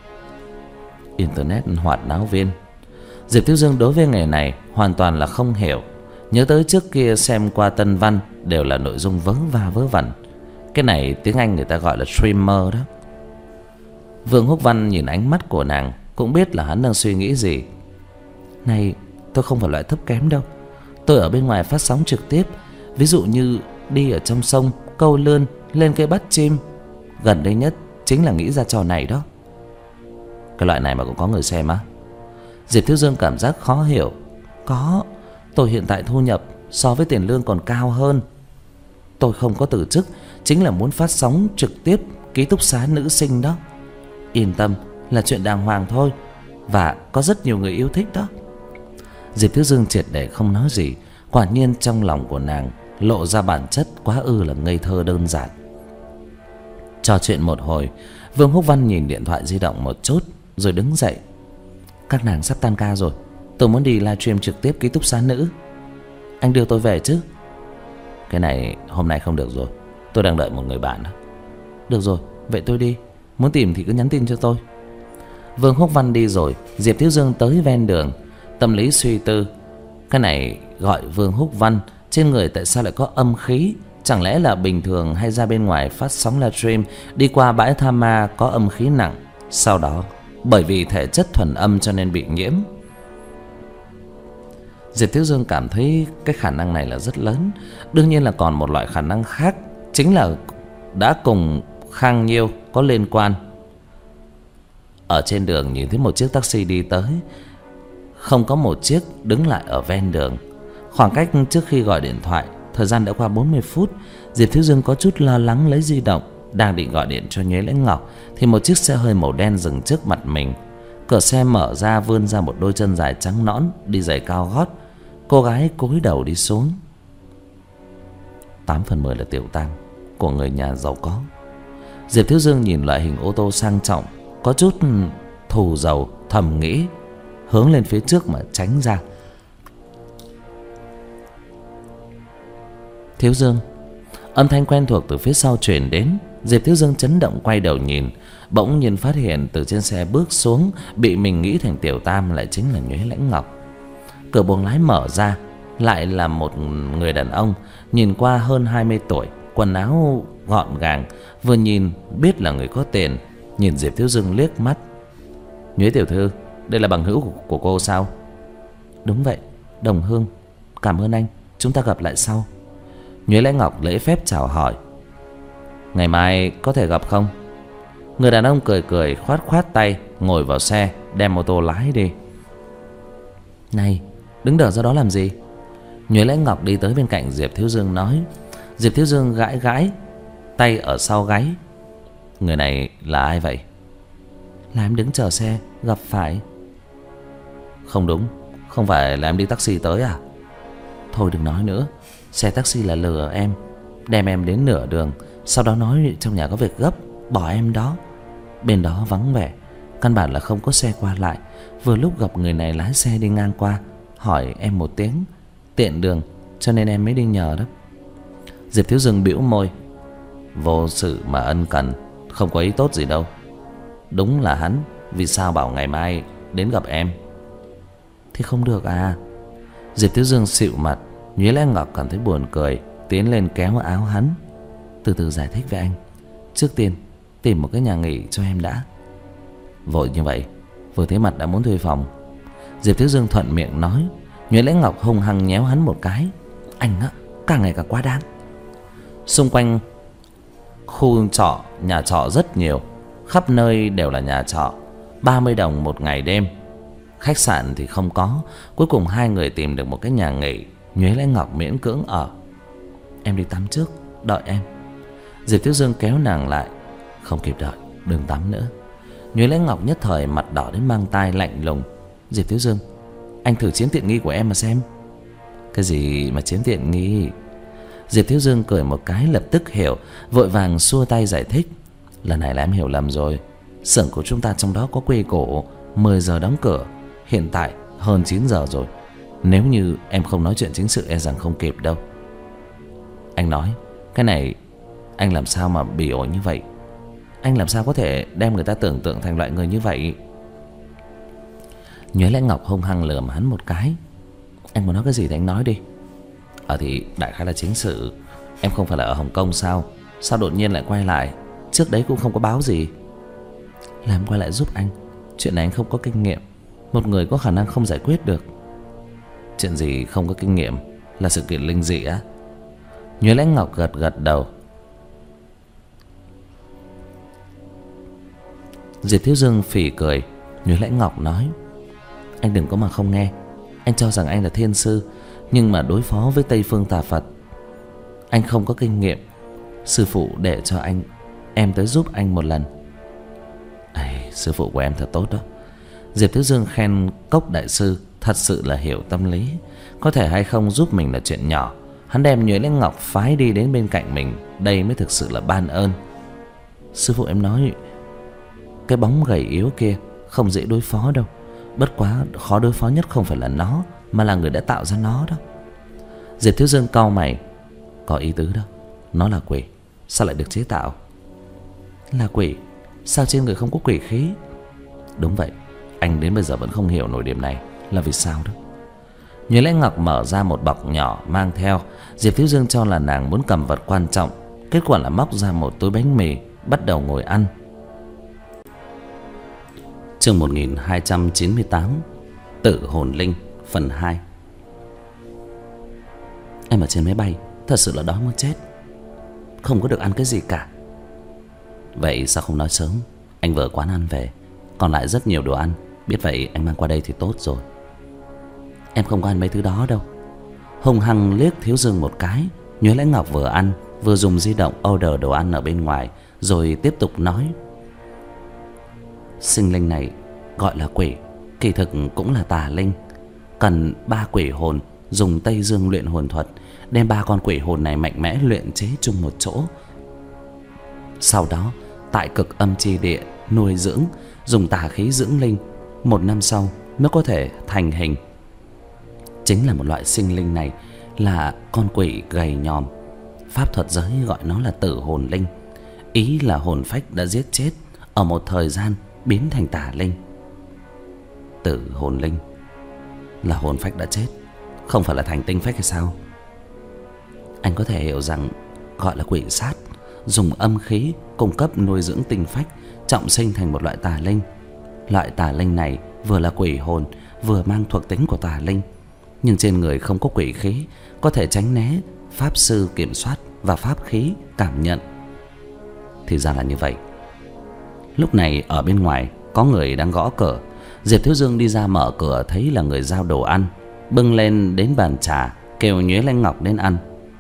Internet hoạt náo viên. Diệp Thiếu Dương đối với nghề này hoàn toàn là không hiểu. Nhớ tới trước kia xem qua tân văn đều là nội dung vớ va vớ vẩn. Cái này tiếng Anh người ta gọi là streamer đó. Vương Húc Văn nhìn ánh mắt của nàng cũng biết là hắn đang suy nghĩ gì. Này, tôi không phải loại thấp kém đâu. Tôi ở bên ngoài phát sóng trực tiếp, ví dụ như đi ở trong sông, câu lươn, lên cây bắt chim. Gần đây nhất chính là nghĩ ra trò này đó. Cái loại này mà cũng có người xem á? Diệp Thiếu Dương cảm giác khó hiểu. Có, tôi hiện tại thu nhập so với tiền lương còn cao hơn. Tôi không có từ chức, chính là muốn phát sóng trực tiếp ký túc xá nữ sinh đó. Yên tâm, là chuyện đàng hoàng thôi, và có rất nhiều người yêu thích đó. Diệp Thiếu Dương triệt để không nói gì. Quả nhiên trong lòng của nàng lộ ra bản chất quá ư là ngây thơ đơn giản. Trò chuyện một hồi, Vương Húc Văn nhìn điện thoại di động một chút rồi đứng dậy. Các nàng sắp tan ca rồi, tôi muốn đi livestream trực tiếp ký túc xá nữ. Anh đưa tôi về chứ? Cái này hôm nay không được rồi, tôi đang đợi một người bạn đó. Được rồi, vậy tôi đi. Muốn tìm thì cứ nhắn tin cho tôi. Vương Húc Văn đi rồi, Diệp Thiếu Dương tới ven đường, tâm lý suy tư. Cái này gọi Vương Húc Văn, trên người tại sao lại có âm khí? Chẳng lẽ là bình thường hay ra bên ngoài phát sóng livestream, đi qua bãi tha ma có âm khí nặng, sau đó bởi vì thể chất thuần âm cho nên bị nhiễm? Diệp Thiếu Dương cảm thấy cái khả năng này là rất lớn. Đương nhiên là còn một loại khả năng khác, chính là đã cùng Khang Nhiêu có liên quan. Ở trên đường nhìn thấy một chiếc taxi đi tới, không có một chiếc đứng lại ở ven đường. Khoảng cách trước khi gọi điện thoại, thời gian đã qua bốn mươi phút. Diệp Thiếu Dương có chút lo lắng lấy di động, đang định gọi điện cho Nhuế Lãnh Ngọc thì một chiếc xe hơi màu đen dừng trước mặt mình. Cửa xe mở ra, vươn ra một đôi chân dài trắng nõn, đi giày cao gót. Cô gái cúi đầu đi xuống. Tám phần mười là tiểu tang của người nhà giàu có. Diệp Thiếu Dương nhìn loại hình ô tô sang trọng, có chút thù dầu, thầm nghĩ, hướng lên phía trước mà tránh ra. Thiếu Dương. Âm thanh quen thuộc từ phía sau truyền đến. Diệp Thiếu Dương chấn động quay đầu nhìn, bỗng nhiên phát hiện từ trên xe bước xuống, bị mình nghĩ thành tiểu tam lại chính là Nhuế Lãnh Ngọc. Cửa buồng lái mở ra, lại là một người đàn ông, nhìn qua hơn hai mươi tuổi, quần áo gọn gàng, vừa nhìn biết là người có tiền. Nhìn Diệp Thiếu Dương liếc mắt. Nhuế tiểu thư, đây là bằng hữu của, của cô sao? Đúng vậy, đồng hương. Cảm ơn anh, chúng ta gặp lại sau. Nhuế Lãnh Ngọc lễ phép chào hỏi. Ngày mai có thể gặp không? Người đàn ông cười cười, khoát khoát tay, ngồi vào xe, đem ô tô lái đi. Này, đứng đờ ra đó làm gì? Nhuế Lãnh Ngọc đi tới bên cạnh Diệp Thiếu Dương nói. Diệp Thiếu Dương gãi gãi tay ở sau gáy. Người này là ai vậy? Là em đứng chờ xe, gặp phải. Không đúng, không phải là em đi taxi tới à? Thôi đừng nói nữa, xe taxi là lừa em, đem em đến nửa đường, sau đó nói trong nhà có việc gấp, bỏ em đó. Bên đó vắng vẻ, căn bản là không có xe qua lại. Vừa lúc gặp người này lái xe đi ngang qua, hỏi em một tiếng, tiện đường, cho nên em mới đi nhờ đó. Diệp Thiếu Dương bĩu môi. Vô sự mà ân cần, không có ý tốt gì đâu. Đúng là hắn, vì sao bảo ngày mai đến gặp em? Thì không được à? Diệp Thiếu Dương xịu mặt. Nhuế Lãnh Ngọc cảm thấy buồn cười, tiến lên kéo áo hắn. Từ từ giải thích với anh. Trước tiên tìm một cái nhà nghỉ cho em đã. Vội như vậy, vừa thấy mặt đã muốn thuê phòng? Diệp Thiếu Dương thuận miệng nói. Nhuế Lãnh Ngọc hung hăng nhéo hắn một cái. Anh á, càng ngày càng quá đáng. Xung quanh khu trọ, nhà trọ rất nhiều, khắp nơi đều là nhà trọ. Ba mươi đồng một ngày đêm. Khách sạn thì không có. Cuối cùng hai người tìm được một cái nhà nghỉ. Nhuế Lãnh Ngọc miễn cưỡng ở. Em đi tắm trước, đợi em. Diệp Thiếu Dương kéo nàng lại. Không kịp đợi, đừng tắm nữa. Nhuế Lãnh Ngọc nhất thời mặt đỏ đến mang tai, lạnh lùng. Diệp Thiếu Dương, anh thử chiếm tiện nghi của em mà xem. Cái gì mà chiếm tiện nghi? Diệp Thiếu Dương cười một cái, lập tức hiểu, vội vàng xua tay giải thích. Lần này là em hiểu lầm rồi. Xưởng của chúng ta trong đó có quy củ mười giờ đóng cửa. Hiện tại hơn chín giờ rồi. Nếu như em không nói chuyện chính sự e rằng không kịp đâu. Anh nói, cái này anh làm sao mà bỉ ổi như vậy? Anh làm sao có thể đem người ta tưởng tượng thành loại người như vậy? Nhuế Lãnh Ngọc hung hăng lườm hắn một cái. Anh muốn nói cái gì thì anh nói đi. Ờ thì đại khái là chính sự. Em không phải là ở Hồng Kông sao? Sao đột nhiên lại quay lại? Trước đấy cũng không có báo gì. Làm quay lại giúp anh. Chuyện này anh không có kinh nghiệm, một người có khả năng không giải quyết được. Chuyện gì không có kinh nghiệm? Là sự kiện linh dị á? Nhuế Lãnh Ngọc gật gật đầu. Diệp Thiếu Dương phì cười. Nhuế Lãnh Ngọc nói. Anh đừng có mà không nghe. Anh cho rằng anh là thiên sư, nhưng mà đối phó với Tây Phương Tà Phật anh không có kinh nghiệm. Sư phụ để cho anh em tới giúp anh một lần. Ây, sư phụ của em thật tốt đó. Diệp Thiếu Dương khen Cốc đại sư thật sự là hiểu tâm lý. Có thể hay không giúp mình là chuyện nhỏ. Hắn đem Nhuế Lãnh Ngọc phái đi đến bên cạnh mình, đây mới thực sự là ban ơn. Sư phụ em nói cái bóng gầy yếu kia không dễ đối phó đâu. Bất quá khó đối phó nhất không phải là nó, mà là người đã tạo ra nó đó. Diệp Thiếu Dương cau mày. Có ý tứ đó. Nó là quỷ, sao lại được chế tạo? Là quỷ? Sao trên người không có quỷ khí? Đúng vậy. Anh đến bây giờ vẫn không hiểu nổi điểm này là vì sao đó. Nhuế Lãnh Ngọc mở ra một bọc nhỏ mang theo. Diệp Thiếu Dương cho là nàng muốn cầm vật quan trọng, kết quả là móc ra một túi bánh mì, bắt đầu ngồi ăn. Chương một nghìn hai trăm chín mươi tám. Tử hồn linh phần hai. Em ở trên máy bay thật sự là đói muốn chết, không có được ăn cái gì cả. Vậy sao không nói sớm? Anh vừa quán ăn về, còn lại rất nhiều đồ ăn. Biết vậy anh mang qua đây thì tốt rồi. Em không có ăn mấy thứ đó đâu. Hung hăng liếc Thiếu Dương một cái, Nhuế Lãnh Ngọc vừa ăn vừa dùng di động order đồ ăn ở bên ngoài, rồi tiếp tục nói: sinh linh này gọi là quỷ, kỳ thực cũng là tà linh. Cần ba quỷ hồn dùng Tây Dương luyện hồn thuật, đem ba con quỷ hồn này mạnh mẽ luyện chế chung một chỗ. Sau đó tại cực âm chi địa nuôi dưỡng, dùng tà khí dưỡng linh, một năm sau mới có thể thành hình. Chính là một loại sinh linh này là con quỷ gầy nhòm, pháp thuật giới gọi nó là tử hồn linh. Ý là hồn phách đã giết chết, ở một thời gian biến thành tà linh. Tử hồn linh là hồn phách đã chết, không phải là thành tinh phách hay sao? Anh có thể hiểu rằng gọi là quỷ sát, dùng âm khí cung cấp nuôi dưỡng tinh phách, trọng sinh thành một loại tà linh. Loại tà linh này vừa là quỷ hồn, vừa mang thuộc tính của tà linh, nhưng trên người không có quỷ khí, có thể tránh né pháp sư kiểm soát và pháp khí cảm nhận. Thì ra là như vậy. Lúc này ở bên ngoài có người đang gõ cửa. Diệp Thiếu Dương đi ra mở cửa, thấy là người giao đồ ăn, bưng lên đến bàn trà, kêu Nhuế Lãnh Ngọc đến ăn.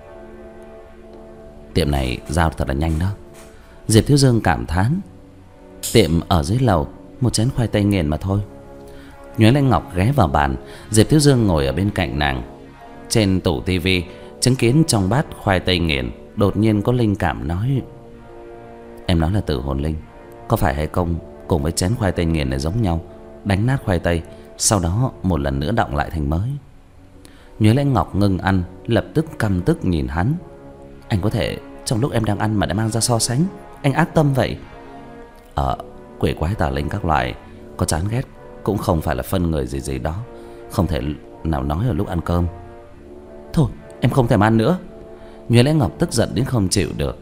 Tiệm này giao thật là nhanh đó. Diệp Thiếu Dương cảm thán. Tiệm ở dưới lầu, một chén khoai tây nghiền mà thôi. Nhuế Lãnh Ngọc ghé vào bàn, Diệp Thiếu Dương ngồi ở bên cạnh nàng. Trên tủ tivi chứng kiến trong bát khoai tây nghiền, đột nhiên có linh cảm nói: em nói là tử hồn linh, có phải hay không cùng với chén khoai tây nghiền này giống nhau, đánh nát khoai tây, sau đó một lần nữa đọng lại thành mới. Nhuế Lãnh Ngọc ngưng ăn, lập tức căm tức nhìn hắn. Anh có thể trong lúc em đang ăn mà đã mang ra so sánh, anh ác tâm vậy. Ờ, quỷ quái tà linh các loại, có chán ghét cũng không phải là phân người gì gì đó, không thể nào nói ở lúc ăn cơm. Thôi em không thèm ăn nữa. Nhuế Lãnh Ngọc tức giận đến không chịu được.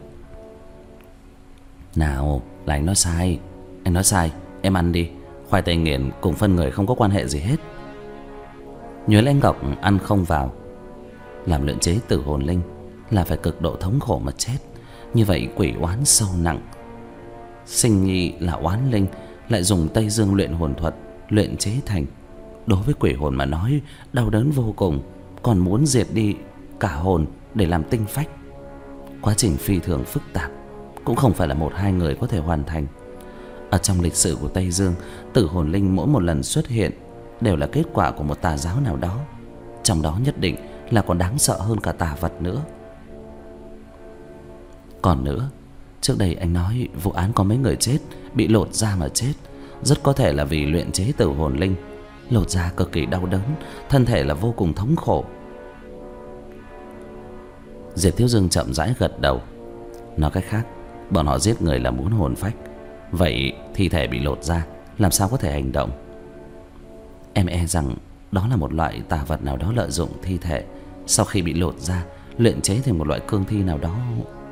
Nào là anh nói sai, anh nói sai, em ăn đi. Khoai tây nghiền cùng phân người không có quan hệ gì hết. Nhuế Lãnh Ngọc ăn không vào. Làm luyện chế tử hồn linh là phải cực độ thống khổ mà chết, như vậy quỷ oán sâu nặng. Sinh nhi là oán linh, lại dùng Tây Dương luyện hồn thuật luyện chế thành, đối với quỷ hồn mà nói đau đớn vô cùng, còn muốn diệt đi cả hồn để làm tinh phách. Quá trình phi thường phức tạp, cũng không phải là một hai người có thể hoàn thành. Ở trong lịch sử của Tây Dương, tử hồn linh mỗi một lần xuất hiện đều là kết quả của một tà giáo nào đó, trong đó nhất định là còn đáng sợ hơn cả tà vật nữa. Còn nữa, trước đây anh nói vụ án có mấy người chết bị lột da mà chết, rất có thể là vì luyện chế tử hồn linh. Lột da cực kỳ đau đớn, thân thể là vô cùng thống khổ. Diệp Thiếu Dương chậm rãi gật đầu. Nói cách khác, bọn họ giết người là muốn hồn phách, vậy thi thể bị lột da làm sao có thể hành động? Em e rằng đó là một loại tà vật nào đó lợi dụng thi thể, sau khi bị lột da luyện chế thành một loại cương thi nào đó.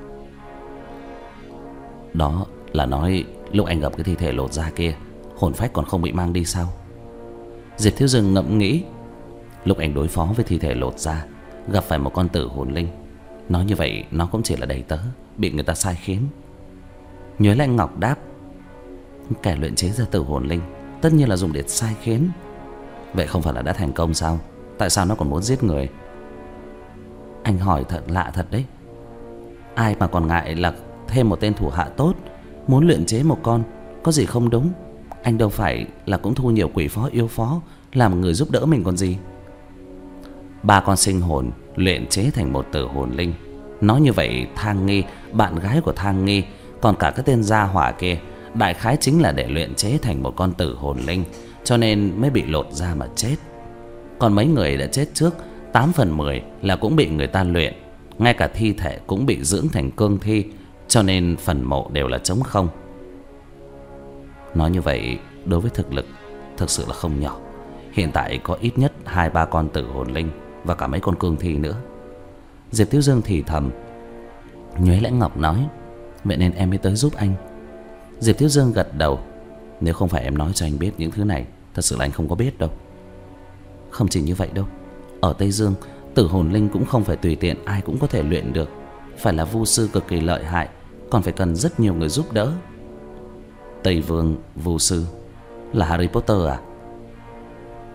Đó là nói lúc anh gặp cái thi thể lột da kia, hồn phách còn không bị mang đi sao? Diệp Thiếu Dương ngẫm nghĩ. Lúc anh đối phó với thi thể lột da, gặp phải một con tử hồn linh, nói như vậy nó cũng chỉ là đầy tớ, bị người ta sai khiến. Nhuế Lãnh Ngọc đáp. Kẻ luyện chế ra tử hồn linh tất nhiên là dùng để sai khiến. Vậy không phải là đã thành công sao? Tại sao nó còn muốn giết người? Anh hỏi thật lạ thật đấy. Ai mà còn ngại là thêm một tên thủ hạ tốt, muốn luyện chế một con, có gì không đúng? Anh đâu phải là cũng thu nhiều quỷ phó yêu phó làm người giúp đỡ mình còn gì. Ba con sinh hồn luyện chế thành một tử hồn linh, nói như vậy Thang Nghi, bạn gái của Thang Nghi, còn cả cái tên gia hỏa kia, đại khái chính là để luyện chế thành một con tử hồn linh, cho nên mới bị lột da mà chết. Còn mấy người đã chết trước, tám phần mười là cũng bị người ta luyện, ngay cả thi thể cũng bị dưỡng thành cương thi, cho nên phần mộ đều là trống không. Nói như vậy, đối với thực lực thực sự là không nhỏ. Hiện tại có ít nhất hai ba con tử hồn linh và cả mấy con cương thi nữa. Diệp Thiếu Dương thì thầm. Nhuế Lãnh Ngọc nói. Vậy nên em mới tới giúp anh. Diệp Thiếu Dương gật đầu. Nếu không phải em nói cho anh biết những thứ này, thật sự là anh không có biết đâu. Không chỉ như vậy đâu, ở Tây Dương, tử hồn linh cũng không phải tùy tiện ai cũng có thể luyện được, phải là vu sư cực kỳ lợi hại, còn phải cần rất nhiều người giúp đỡ. Tây Vương vu sư là Harry Potter à?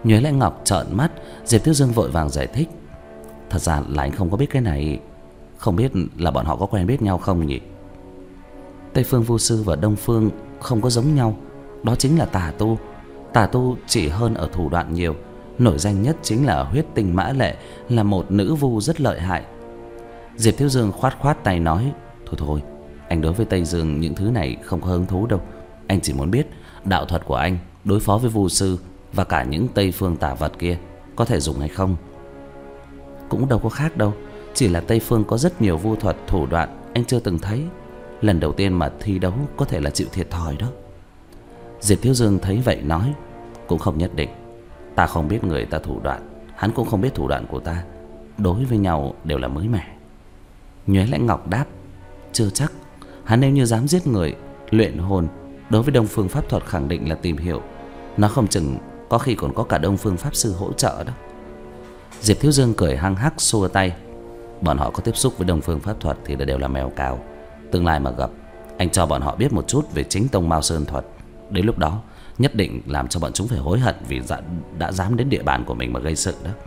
Nhuế Lãnh Ngọc trợn mắt. Diệp Thiếu Dương vội vàng giải thích: Thật ra là anh không có biết cái này. Không biết là bọn họ có quen biết nhau không nhỉ? Tây phương vu sư và Đông phương không có giống nhau. Đó chính là tà tu. Tà tu chỉ hơn ở thủ đoạn nhiều. Nổi danh nhất chính là Huyết Tinh Mã Lệ, là một nữ vu rất lợi hại. Diệp Thiếu Dương khoát khoát tay nói: Thôi thôi, anh đối với Tây Dương những thứ này không có hứng thú đâu. Anh chỉ muốn biết đạo thuật của anh đối phó với vu sư và cả những Tây phương tà vật kia có thể dùng hay không. Cũng đâu có khác đâu. Chỉ là Tây phương có rất nhiều vu thuật thủ đoạn anh chưa từng thấy. Lần đầu tiên mà thi đấu có thể là chịu thiệt thòi đó. Diệp Thiếu Dương thấy vậy nói: Cũng không nhất định. Ta không biết người ta thủ đoạn, hắn cũng không biết thủ đoạn của ta. Đối với nhau đều là mới mẻ. Nhuế Lãnh Ngọc đáp: Chưa chắc. Hắn nếu như dám giết người, luyện hồn, đối với Đông phương pháp thuật khẳng định là tìm hiểu. Nó không chừng có khi còn có cả Đông phương pháp sư hỗ trợ đó. Diệp Thiếu Dương cười hăng hắc xua tay: Bọn họ có tiếp xúc với Đông phương pháp thuật thì đều là mèo cào. Tương lai mà gặp, anh cho bọn họ biết một chút về chính tông Mao Sơn thuật. Đến lúc đó nhất định làm cho bọn chúng phải hối hận vì đã, đã dám đến địa bàn của mình mà gây sự đó.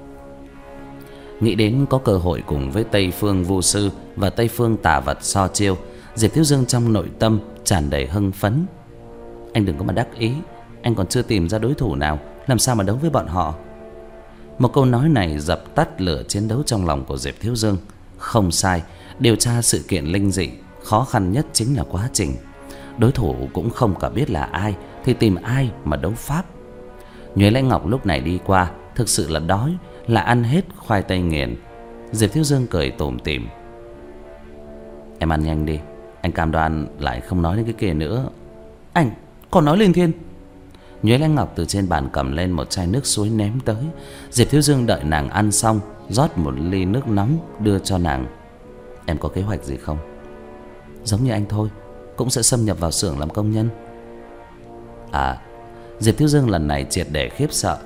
Nghĩ đến có cơ hội cùng với Tây phương vu sư và Tây phương tà vật so chiêu, Diệp Thiếu Dương trong nội tâm tràn đầy hưng phấn. Anh đừng có mà đắc ý, anh còn chưa tìm ra đối thủ nào, làm sao mà đấu với bọn họ. Một câu nói này dập tắt lửa chiến đấu trong lòng của Diệp Thiếu Dương. Không sai, điều tra sự kiện linh dị khó khăn nhất chính là quá trình. Đối thủ cũng không cả biết là ai thì tìm ai mà đấu pháp. Nhuế Lãnh Ngọc lúc này đi qua, thực sự là đói, là ăn hết khoai tây nghiền. Diệp Thiếu Dương cười tủm tỉm: Em ăn nhanh đi, anh cam đoan lại không nói đến cái kia nữa. Anh còn nói lên thiên. Nhuế Lãnh Ngọc từ trên bàn cầm lên một chai nước suối ném tới. Diệp Thiếu Dương đợi nàng ăn xong, rót một ly nước nóng đưa cho nàng. Em có kế hoạch gì không? Giống như anh thôi, cũng sẽ xâm nhập vào xưởng làm công nhân. À, Diệp Thiếu Dương lần này triệt để khiếp sợ.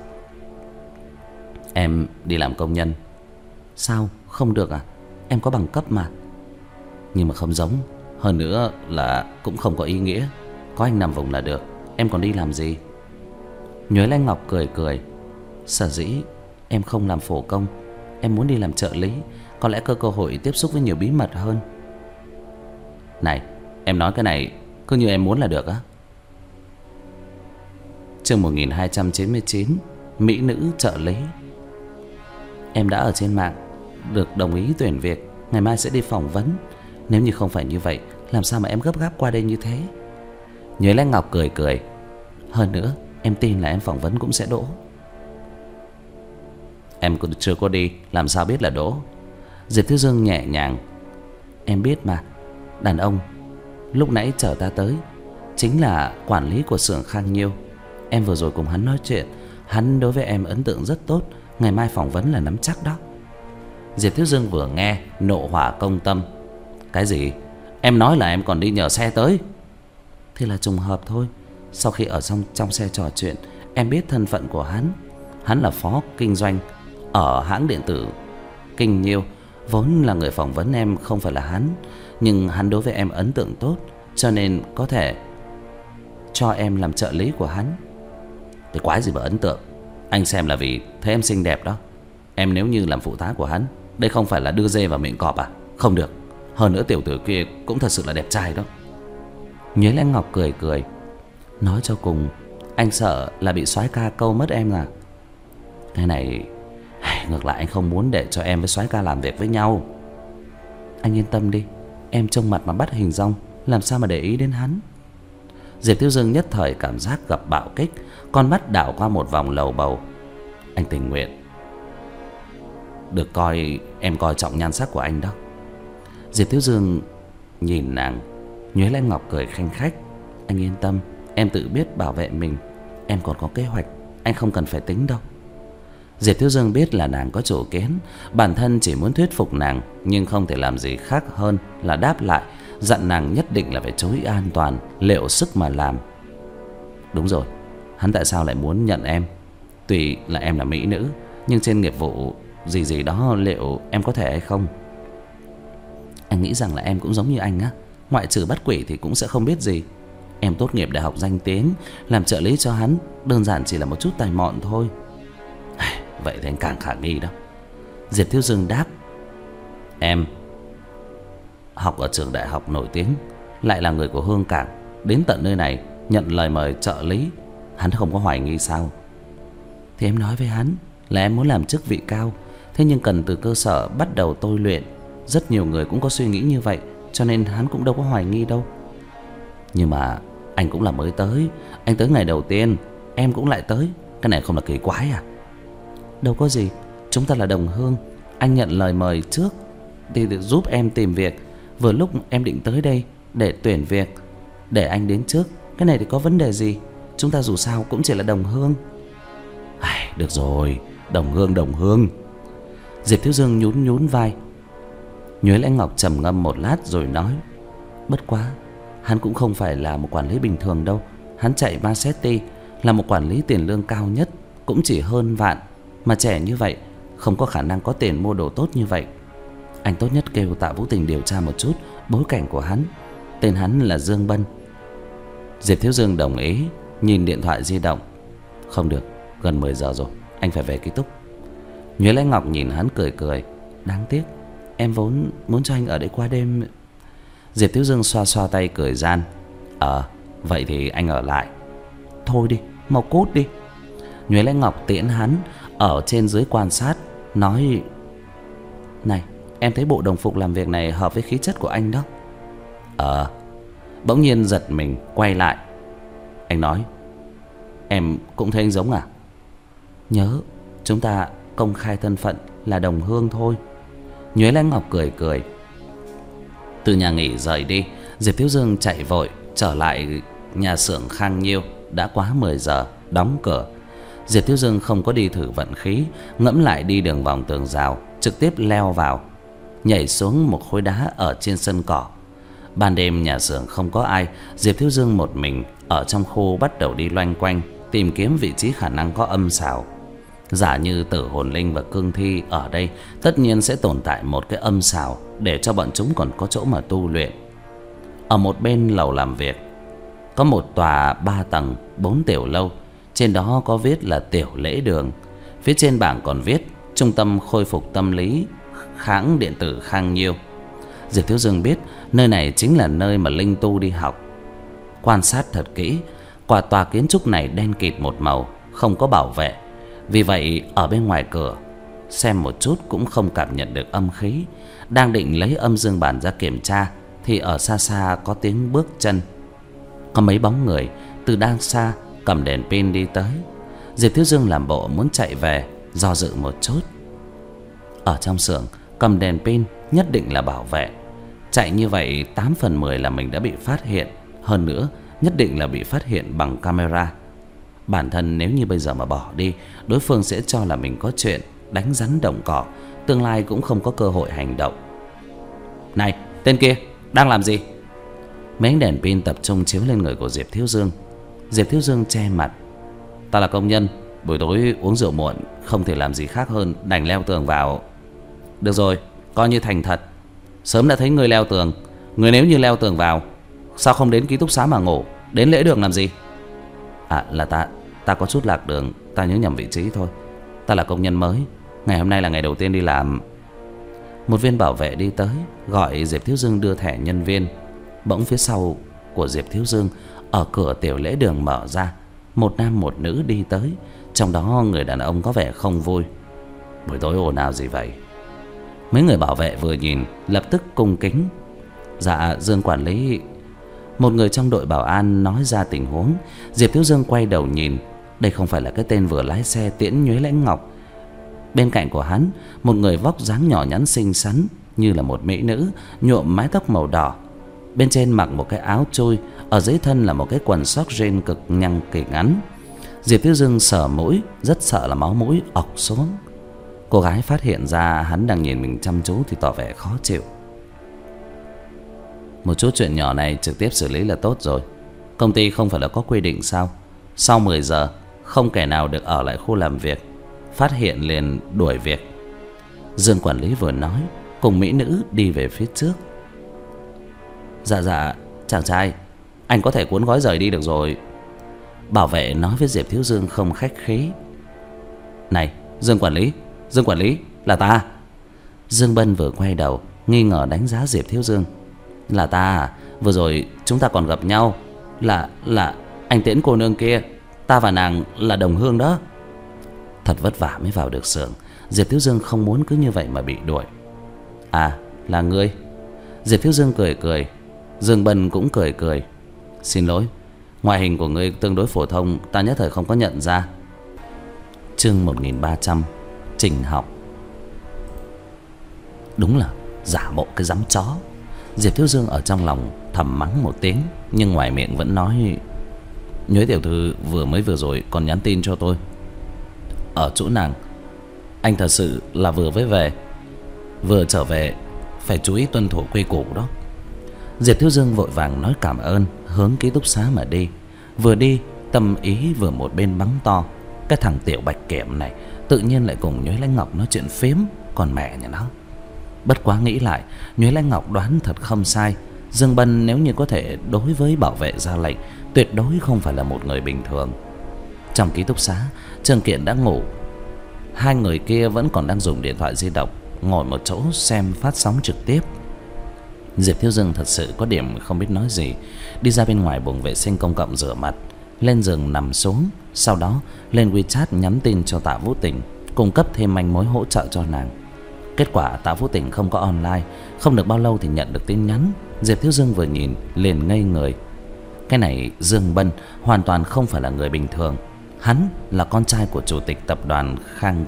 Em đi làm công nhân? Sao, không được à? Em có bằng cấp mà. Nhưng mà không giống. Hơn nữa là cũng không có ý nghĩa. Có anh nằm vùng là được. Em còn đi làm gì? Nhuế Lãnh Ngọc cười cười: Sở dĩ em không làm phổ công, em muốn đi làm trợ lý. Có lẽ có cơ hội tiếp xúc với nhiều bí mật hơn. Này, em nói cái này cứ như em muốn là được á. Chương một nghìn hai trăm chín mươi chín, Mỹ nữ trợ lý. Em đã ở trên mạng được đồng ý tuyển việc, ngày mai sẽ đi phỏng vấn. Nếu như không phải như vậy, làm sao mà em gấp gáp qua đây như thế? Nhuế Lãnh Ngọc cười cười: Hơn nữa, em tin là em phỏng vấn cũng sẽ đỗ. Em cũng chưa có đi, làm sao biết là đỗ? Diệp Thiếu Dương nhẹ nhàng: Em biết mà. Đàn ông lúc nãy chở ta tới chính là quản lý của xưởng Khang Nhiêu. Em vừa rồi cùng hắn nói chuyện, hắn đối với em ấn tượng rất tốt. Ngày mai phỏng vấn là nắm chắc đó. Diệp Thiếu Dương vừa nghe nộ hỏa công tâm: Cái gì? Em nói là em còn đi nhờ xe tới? Thì là trùng hợp thôi. Sau khi ở trong, trong xe trò chuyện, em biết thân phận của hắn. Hắn là phó kinh doanh ở hãng điện tử Kinh Nhiêu. Vốn là người phỏng vấn em không phải là hắn, nhưng hắn đối với em ấn tượng tốt, cho nên có thể cho em làm trợ lý của hắn. Cái quái gì mà ấn tượng? Anh xem là vì thấy em xinh đẹp đó. Em nếu như làm phụ tá của hắn, đây không phải là đưa dê vào miệng cọp à? Không được. Hơn nữa tiểu tử kia cũng thật sự là đẹp trai đó. Nhuế Lãnh Ngọc cười cười: Nói cho cùng, anh sợ là bị soái ca câu mất em à? Cái này ngược lại anh không muốn để cho em với soái ca làm việc với nhau. Anh yên tâm đi, em trông mặt mà bắt hình dong, làm sao mà để ý đến hắn. Diệp Thiếu Dương nhất thời cảm giác gặp bạo kích, con mắt đảo qua một vòng lầu bầu. Anh tình nguyện được coi em coi trọng nhan sắc của anh đó. Diệp Thiếu Dương nhìn nàng. Nhuế Lãnh Ngọc cười khanh khách: Anh yên tâm, em tự biết bảo vệ mình. Em còn có kế hoạch, anh không cần phải tính đâu. Diệp Thiếu Dương biết là nàng có chủ kiến, bản thân chỉ muốn thuyết phục nàng, nhưng không thể làm gì khác hơn là đáp lại, dặn nàng nhất định là phải chú ý an toàn, liệu sức mà làm. Đúng rồi, hắn tại sao lại muốn nhận em? Tuy là em là mỹ nữ, nhưng trên nghiệp vụ gì gì đó liệu em có thể hay không? Anh nghĩ rằng là em cũng giống như anh á, ngoại trừ bắt quỷ thì cũng sẽ không biết gì. Em tốt nghiệp đại học danh tiếng, làm trợ lý cho hắn đơn giản chỉ là một chút tài mọn thôi. vậy thì anh càng khả nghi đó. Diệp Thiếu Dương đáp: Em học ở trường đại học nổi tiếng, lại là người của Hương Cảng, đến tận nơi này nhận lời mời trợ lý, hắn không có hoài nghi sao? Thì em nói với hắn là em muốn làm chức vị cao, thế nhưng cần từ cơ sở bắt đầu tôi luyện. Rất nhiều người cũng có suy nghĩ như vậy, cho nên hắn cũng đâu có hoài nghi đâu. Nhưng mà anh cũng là mới tới, anh tới ngày đầu tiên, em cũng lại tới, cái này không là kỳ quái à? Đâu có gì, chúng ta là đồng hương. Anh nhận lời mời trước thì được giúp em tìm việc, vừa lúc em định tới đây để tuyển việc, để anh đến trước, cái này thì có vấn đề gì? Chúng ta dù sao cũng chỉ là đồng hương. Ai, được rồi, đồng hương đồng hương. Diệp Thiếu Dương nhún nhún vai. Nhuế Lãnh Ngọc trầm ngâm một lát rồi nói: Bất quá, hắn cũng không phải là một quản lý bình thường đâu. Hắn chạy Maserati, là một quản lý tiền lương cao nhất, cũng chỉ hơn vạn. Mà trẻ như vậy, không có khả năng có tiền mua đồ tốt như vậy. Anh tốt nhất kêu Tạ Vũ Tình điều tra một chút bối cảnh của hắn. Tên hắn là Dương Bân. Diệp Thiếu Dương đồng ý, nhìn điện thoại di động. Không được, gần mười giờ rồi, anh phải về ký túc. Nhuế Lãnh Ngọc nhìn hắn cười cười. Đáng tiếc, em vốn muốn cho anh ở đây qua đêm. Diệp Thiếu Dương xoa xoa tay cười gian. Ờ, vậy thì anh ở lại. Thôi đi, mau cút đi. Nhuế Lãnh Ngọc tiễn hắn ở trên dưới quan sát, nói: Này, em thấy bộ đồng phục làm việc này hợp với khí chất của anh đó. Ờ. Bỗng nhiên giật mình quay lại. Anh nói: Em cũng thấy anh giống à? Nhớ, chúng ta công khai thân phận là đồng hương thôi. Nhuế Lãnh Ngọc cười cười. Từ nhà nghỉ rời đi, Diệp Thiếu Dương chạy vội trở lại nhà xưởng Khang Nhiêu. Đã quá mười giờ, đóng cửa. Diệp Thiếu Dương không có đi thử vận khí, ngẫm lại đi đường vòng tường rào, trực tiếp leo vào, nhảy xuống một khối đá ở trên sân cỏ. Ban đêm nhà xưởng không có ai, Diệp Thiếu Dương một mình ở trong khu bắt đầu đi loanh quanh, tìm kiếm vị trí khả năng có âm xào. Giả như Tử Hồn Linh và Cương Thi ở đây, tất nhiên sẽ tồn tại một cái âm xào để cho bọn chúng còn có chỗ mà tu luyện. Ở một bên lầu làm việc có một tòa ba tầng bốn tiểu lâu, trên đó có viết là Tiểu Lễ Đường. Phía trên bảng còn viết Trung tâm khôi phục tâm lý Kháng điện tử Khang Nhiêu. Diệp Thiếu Dương biết nơi này chính là nơi mà linh tu đi học. Quan sát thật kỹ, quả tòa kiến trúc này đen kịt một màu, không có bảo vệ. Vì vậy ở bên ngoài cửa xem một chút cũng không cảm nhận được âm khí. Đang định lấy âm dương bản ra kiểm tra thì ở xa xa có tiếng bước chân. Có mấy bóng người từ đang xa cầm đèn pin đi tới. Diệp Thiếu Dương làm bộ muốn chạy về, do dự một chút. Ở trong xưởng cầm đèn pin nhất định là bảo vệ. Chạy như vậy tám phần mười là mình đã bị phát hiện. Hơn nữa nhất định là bị phát hiện bằng camera. Bản thân nếu như bây giờ mà bỏ đi, đối phương sẽ cho là mình có chuyện, đánh rắn động cỏ, tương lai cũng không có cơ hội hành động. Này, tên kia, đang làm gì? Mấy đèn pin tập trung chiếu lên người của Diệp Thiếu Dương. Diệp Thiếu Dương che mặt. Ta là công nhân, buổi tối uống rượu muộn, không thể làm gì khác hơn đành leo tường vào. Được rồi, coi như thành thật. Sớm đã thấy người leo tường. Người nếu như leo tường vào, sao không đến ký túc xá mà ngủ, đến lễ đường làm gì? À, là ta Ta có chút lạc đường, ta nhớ nhầm vị trí thôi. Ta là công nhân mới, ngày hôm nay là ngày đầu tiên đi làm. Một viên bảo vệ đi tới gọi Diệp Thiếu Dương đưa thẻ nhân viên. Bỗng phía sau của Diệp Thiếu Dương, ở cửa Tiểu Lễ Đường mở ra, một nam một nữ đi tới. Trong đó người đàn ông có vẻ không vui. Buổi tối ồn ào gì vậy? Mấy người bảo vệ vừa nhìn lập tức cung kính. Dạ, Dương quản lý. Một người trong đội bảo an nói ra tình huống. Diệp Thiếu Dương quay đầu nhìn. Đây không phải là cái tên vừa lái xe tiễn Nhuế Lãnh Ngọc. Bên cạnh của hắn, một người vóc dáng nhỏ nhắn xinh xắn như là một mỹ nữ, nhuộm mái tóc màu đỏ. Bên trên mặc một cái áo chui, ở dưới thân là một cái quần sóc jean cực nhăng kỳ ngắn. Diệp Thiếu Dương sờ mũi, rất sợ là máu mũi ọc xuống. Cô gái phát hiện ra hắn đang nhìn mình chăm chú thì tỏ vẻ khó chịu. Một chút chuyện nhỏ này trực tiếp xử lý là tốt rồi. Công ty không phải là có quy định sao? Sau mười giờ không kẻ nào được ở lại khu làm việc, phát hiện liền đuổi việc. Dương quản lý vừa nói, cùng mỹ nữ đi về phía trước. Dạ dạ, chàng trai, anh có thể cuốn gói rời đi được rồi. Bảo vệ nói với Diệp Thiếu Dương không khách khí. Này, Dương quản lý, Dương quản lý, là ta. Dương Bân vừa quay đầu nghi ngờ đánh giá Diệp Thiếu Dương. Là ta à? Vừa rồi chúng ta còn gặp nhau. Là, là anh tiễn cô nương kia. Ta và nàng là đồng hương đó. Thật vất vả mới vào được xưởng. Diệp Thiếu Dương không muốn cứ như vậy mà bị đuổi. À, là ngươi. Diệp Thiếu Dương cười cười. Dương Bân cũng cười cười. Xin lỗi, ngoại hình của ngươi tương đối phổ thông, ta nhất thời không có nhận ra. Chương một nghìn ba trăm. Trình học. Đúng là giả bộ cái dám chó. Diệp Thiếu Dương ở trong lòng thầm mắng một tiếng, nhưng ngoài miệng vẫn nói: Nhuế tiểu thư vừa mới vừa rồi còn nhắn tin cho tôi. Ở chỗ nàng, anh thật sự là vừa mới về. Vừa trở về phải chú ý tuân thủ quy củ đó. Diệp Thiếu Dương vội vàng nói cảm ơn, hướng ký túc xá mà đi. Vừa đi, tâm ý vừa một bên mắng to: Cái thằng tiểu bạch kiểm này tự nhiên lại cùng Nhuế Lãnh Ngọc nói chuyện phiếm, còn mẹ nhà nó. Bất quá nghĩ lại, Nhuế Lãnh Ngọc đoán thật không sai. Dương Bân nếu như có thể đối với bảo vệ ra lệnh, tuyệt đối không phải là một người bình thường. Trong ký túc xá, Trương Kiện đã ngủ. Hai người kia vẫn còn đang dùng điện thoại di động, ngồi một chỗ xem phát sóng trực tiếp. Diệp Thiếu Dương thật sự có điểm không biết nói gì. Đi ra bên ngoài buồng vệ sinh công cộng rửa mặt, lên giường nằm xuống. Sau đó lên WeChat nhắn tin cho Tạ Vũ Tình, cung cấp thêm manh mối hỗ trợ cho nàng. Kết quả Tạ Vũ Tình không có online. Không được bao lâu thì nhận được tin nhắn. Diệp Thiếu Dương vừa nhìn liền ngây người. Cái này Dương Bân hoàn toàn không phải là người bình thường. Hắn là con trai của chủ tịch tập đoàn Khang.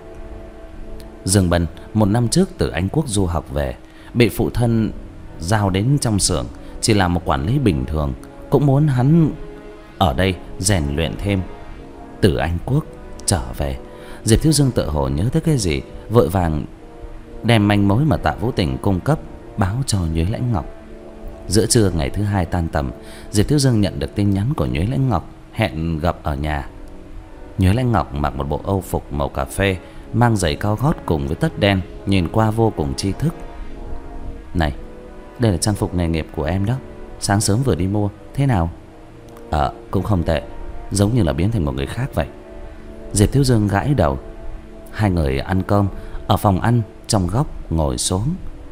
Dương Bân một năm trước từ Anh Quốc du học về, bị phụ thân giao đến trong xưởng chỉ là một quản lý bình thường, cũng muốn hắn ở đây rèn luyện thêm. Từ Anh Quốc trở về, Diệp Thiếu Dương tự hồ nhớ tới cái gì, vội vàng đem manh mối mà Tạ Vũ Tình cung cấp báo cho Nhuế Lãnh Ngọc. Giữa trưa ngày thứ hai tan tầm, Diệp Thiếu Dương nhận được tin nhắn của Nhuế Lãnh Ngọc hẹn gặp ở nhà. Nhuế Lãnh Ngọc mặc một bộ âu phục màu cà phê, mang giày cao gót cùng với tất đen, nhìn qua vô cùng tri thức. Này, đây là trang phục nghề nghiệp của em đó, sáng sớm vừa đi mua, thế nào? Ờ, cũng không tệ, giống như là biến thành một người khác vậy. Diệp Thiếu Dương gãi đầu. Hai người ăn cơm ở phòng ăn trong góc ngồi xuống.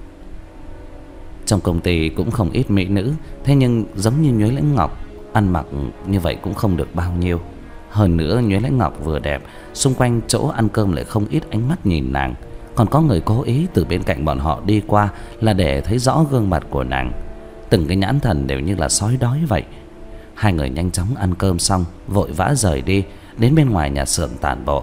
Trong công ty cũng không ít mỹ nữ, thế nhưng giống như Nhuế Lãnh Ngọc, ăn mặc như vậy cũng không được bao nhiêu. Hơn nữa Nhuế Lãnh Ngọc vừa đẹp, xung quanh chỗ ăn cơm lại không ít ánh mắt nhìn nàng. Còn có người cố ý từ bên cạnh bọn họ đi qua là để thấy rõ gương mặt của nàng. Từng cái nhãn thần đều như là sói đói vậy. Hai người nhanh chóng ăn cơm xong, vội vã rời đi, đến bên ngoài nhà xưởng tản bộ.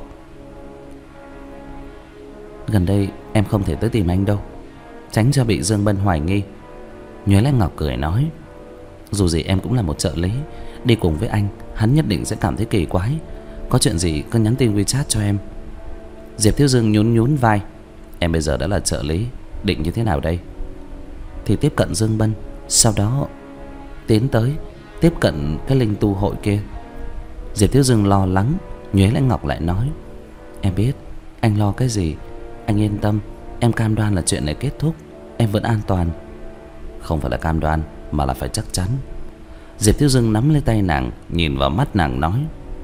Gần đây em không thể tới tìm anh đâu, tránh cho bị Dương Bân hoài nghi. Nhuế Lãnh Ngọc cười nói: Dù gì em cũng là một trợ lý, đi cùng với anh hắn nhất định sẽ cảm thấy kỳ quái. Có chuyện gì cứ nhắn tin WeChat cho em. Diệp Thiếu Dương nhún nhún vai. Em bây giờ đã là trợ lý, định như thế nào đây? Thì tiếp cận Dương Bân, sau đó tiến tới tiếp cận cái linh tu hội kia. Diệp Thiếu Dương lo lắng. Nhuế Lãnh Ngọc lại nói: Em biết anh lo cái gì, anh yên tâm, em cam đoan là chuyện này kết thúc em vẫn an toàn. Không phải là cam đoan mà là phải chắc chắn. Diệp Thiếu Dương nắm lấy tay nàng, nhìn vào mắt nàng nói: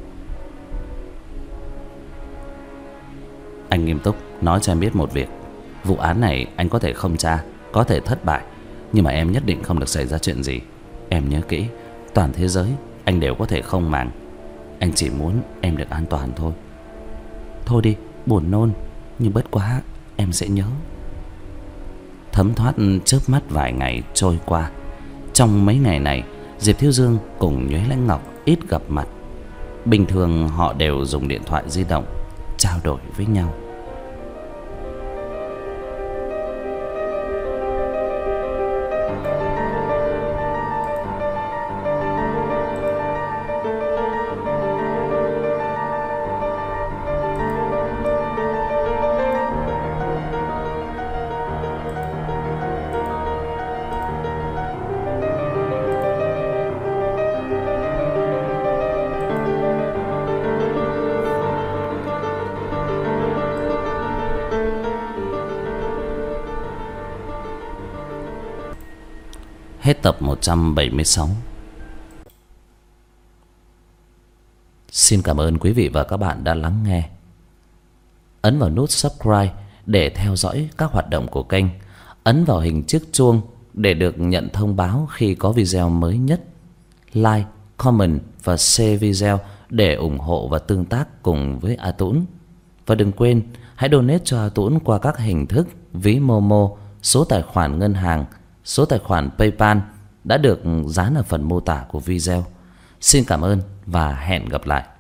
Anh nghiêm túc nói cho em biết một việc. Vụ án này anh có thể không tra, có thể thất bại, nhưng mà em nhất định không được xảy ra chuyện gì. Em nhớ kỹ, toàn thế giới anh đều có thể không màng. Anh chỉ muốn em được an toàn thôi. Thôi đi, buồn nôn, nhưng bất quá em sẽ nhớ. Thấm thoát chớp mắt vài ngày trôi qua. Trong mấy ngày này, Diệp Thiếu Dương cùng Nhuế Lãnh Ngọc ít gặp mặt. Bình thường họ đều dùng điện thoại di động trao đổi với nhau. Hết tập một trăm bảy mươi sáu. Xin cảm ơn quý vị và các bạn đã lắng nghe. ấn vào nút subscribe để theo dõi các hoạt động của kênh, ấn vào hình chiếc chuông để được nhận thông báo khi có video mới nhất. Like, comment và share video để ủng hộ và tương tác cùng với A Tũng. Và đừng quên hãy donate cho A Tũng qua các hình thức ví Momo, số tài khoản ngân hàng, số tài khoản PayPal đã được dán ở phần mô tả của video. Xin cảm ơn và hẹn gặp lại.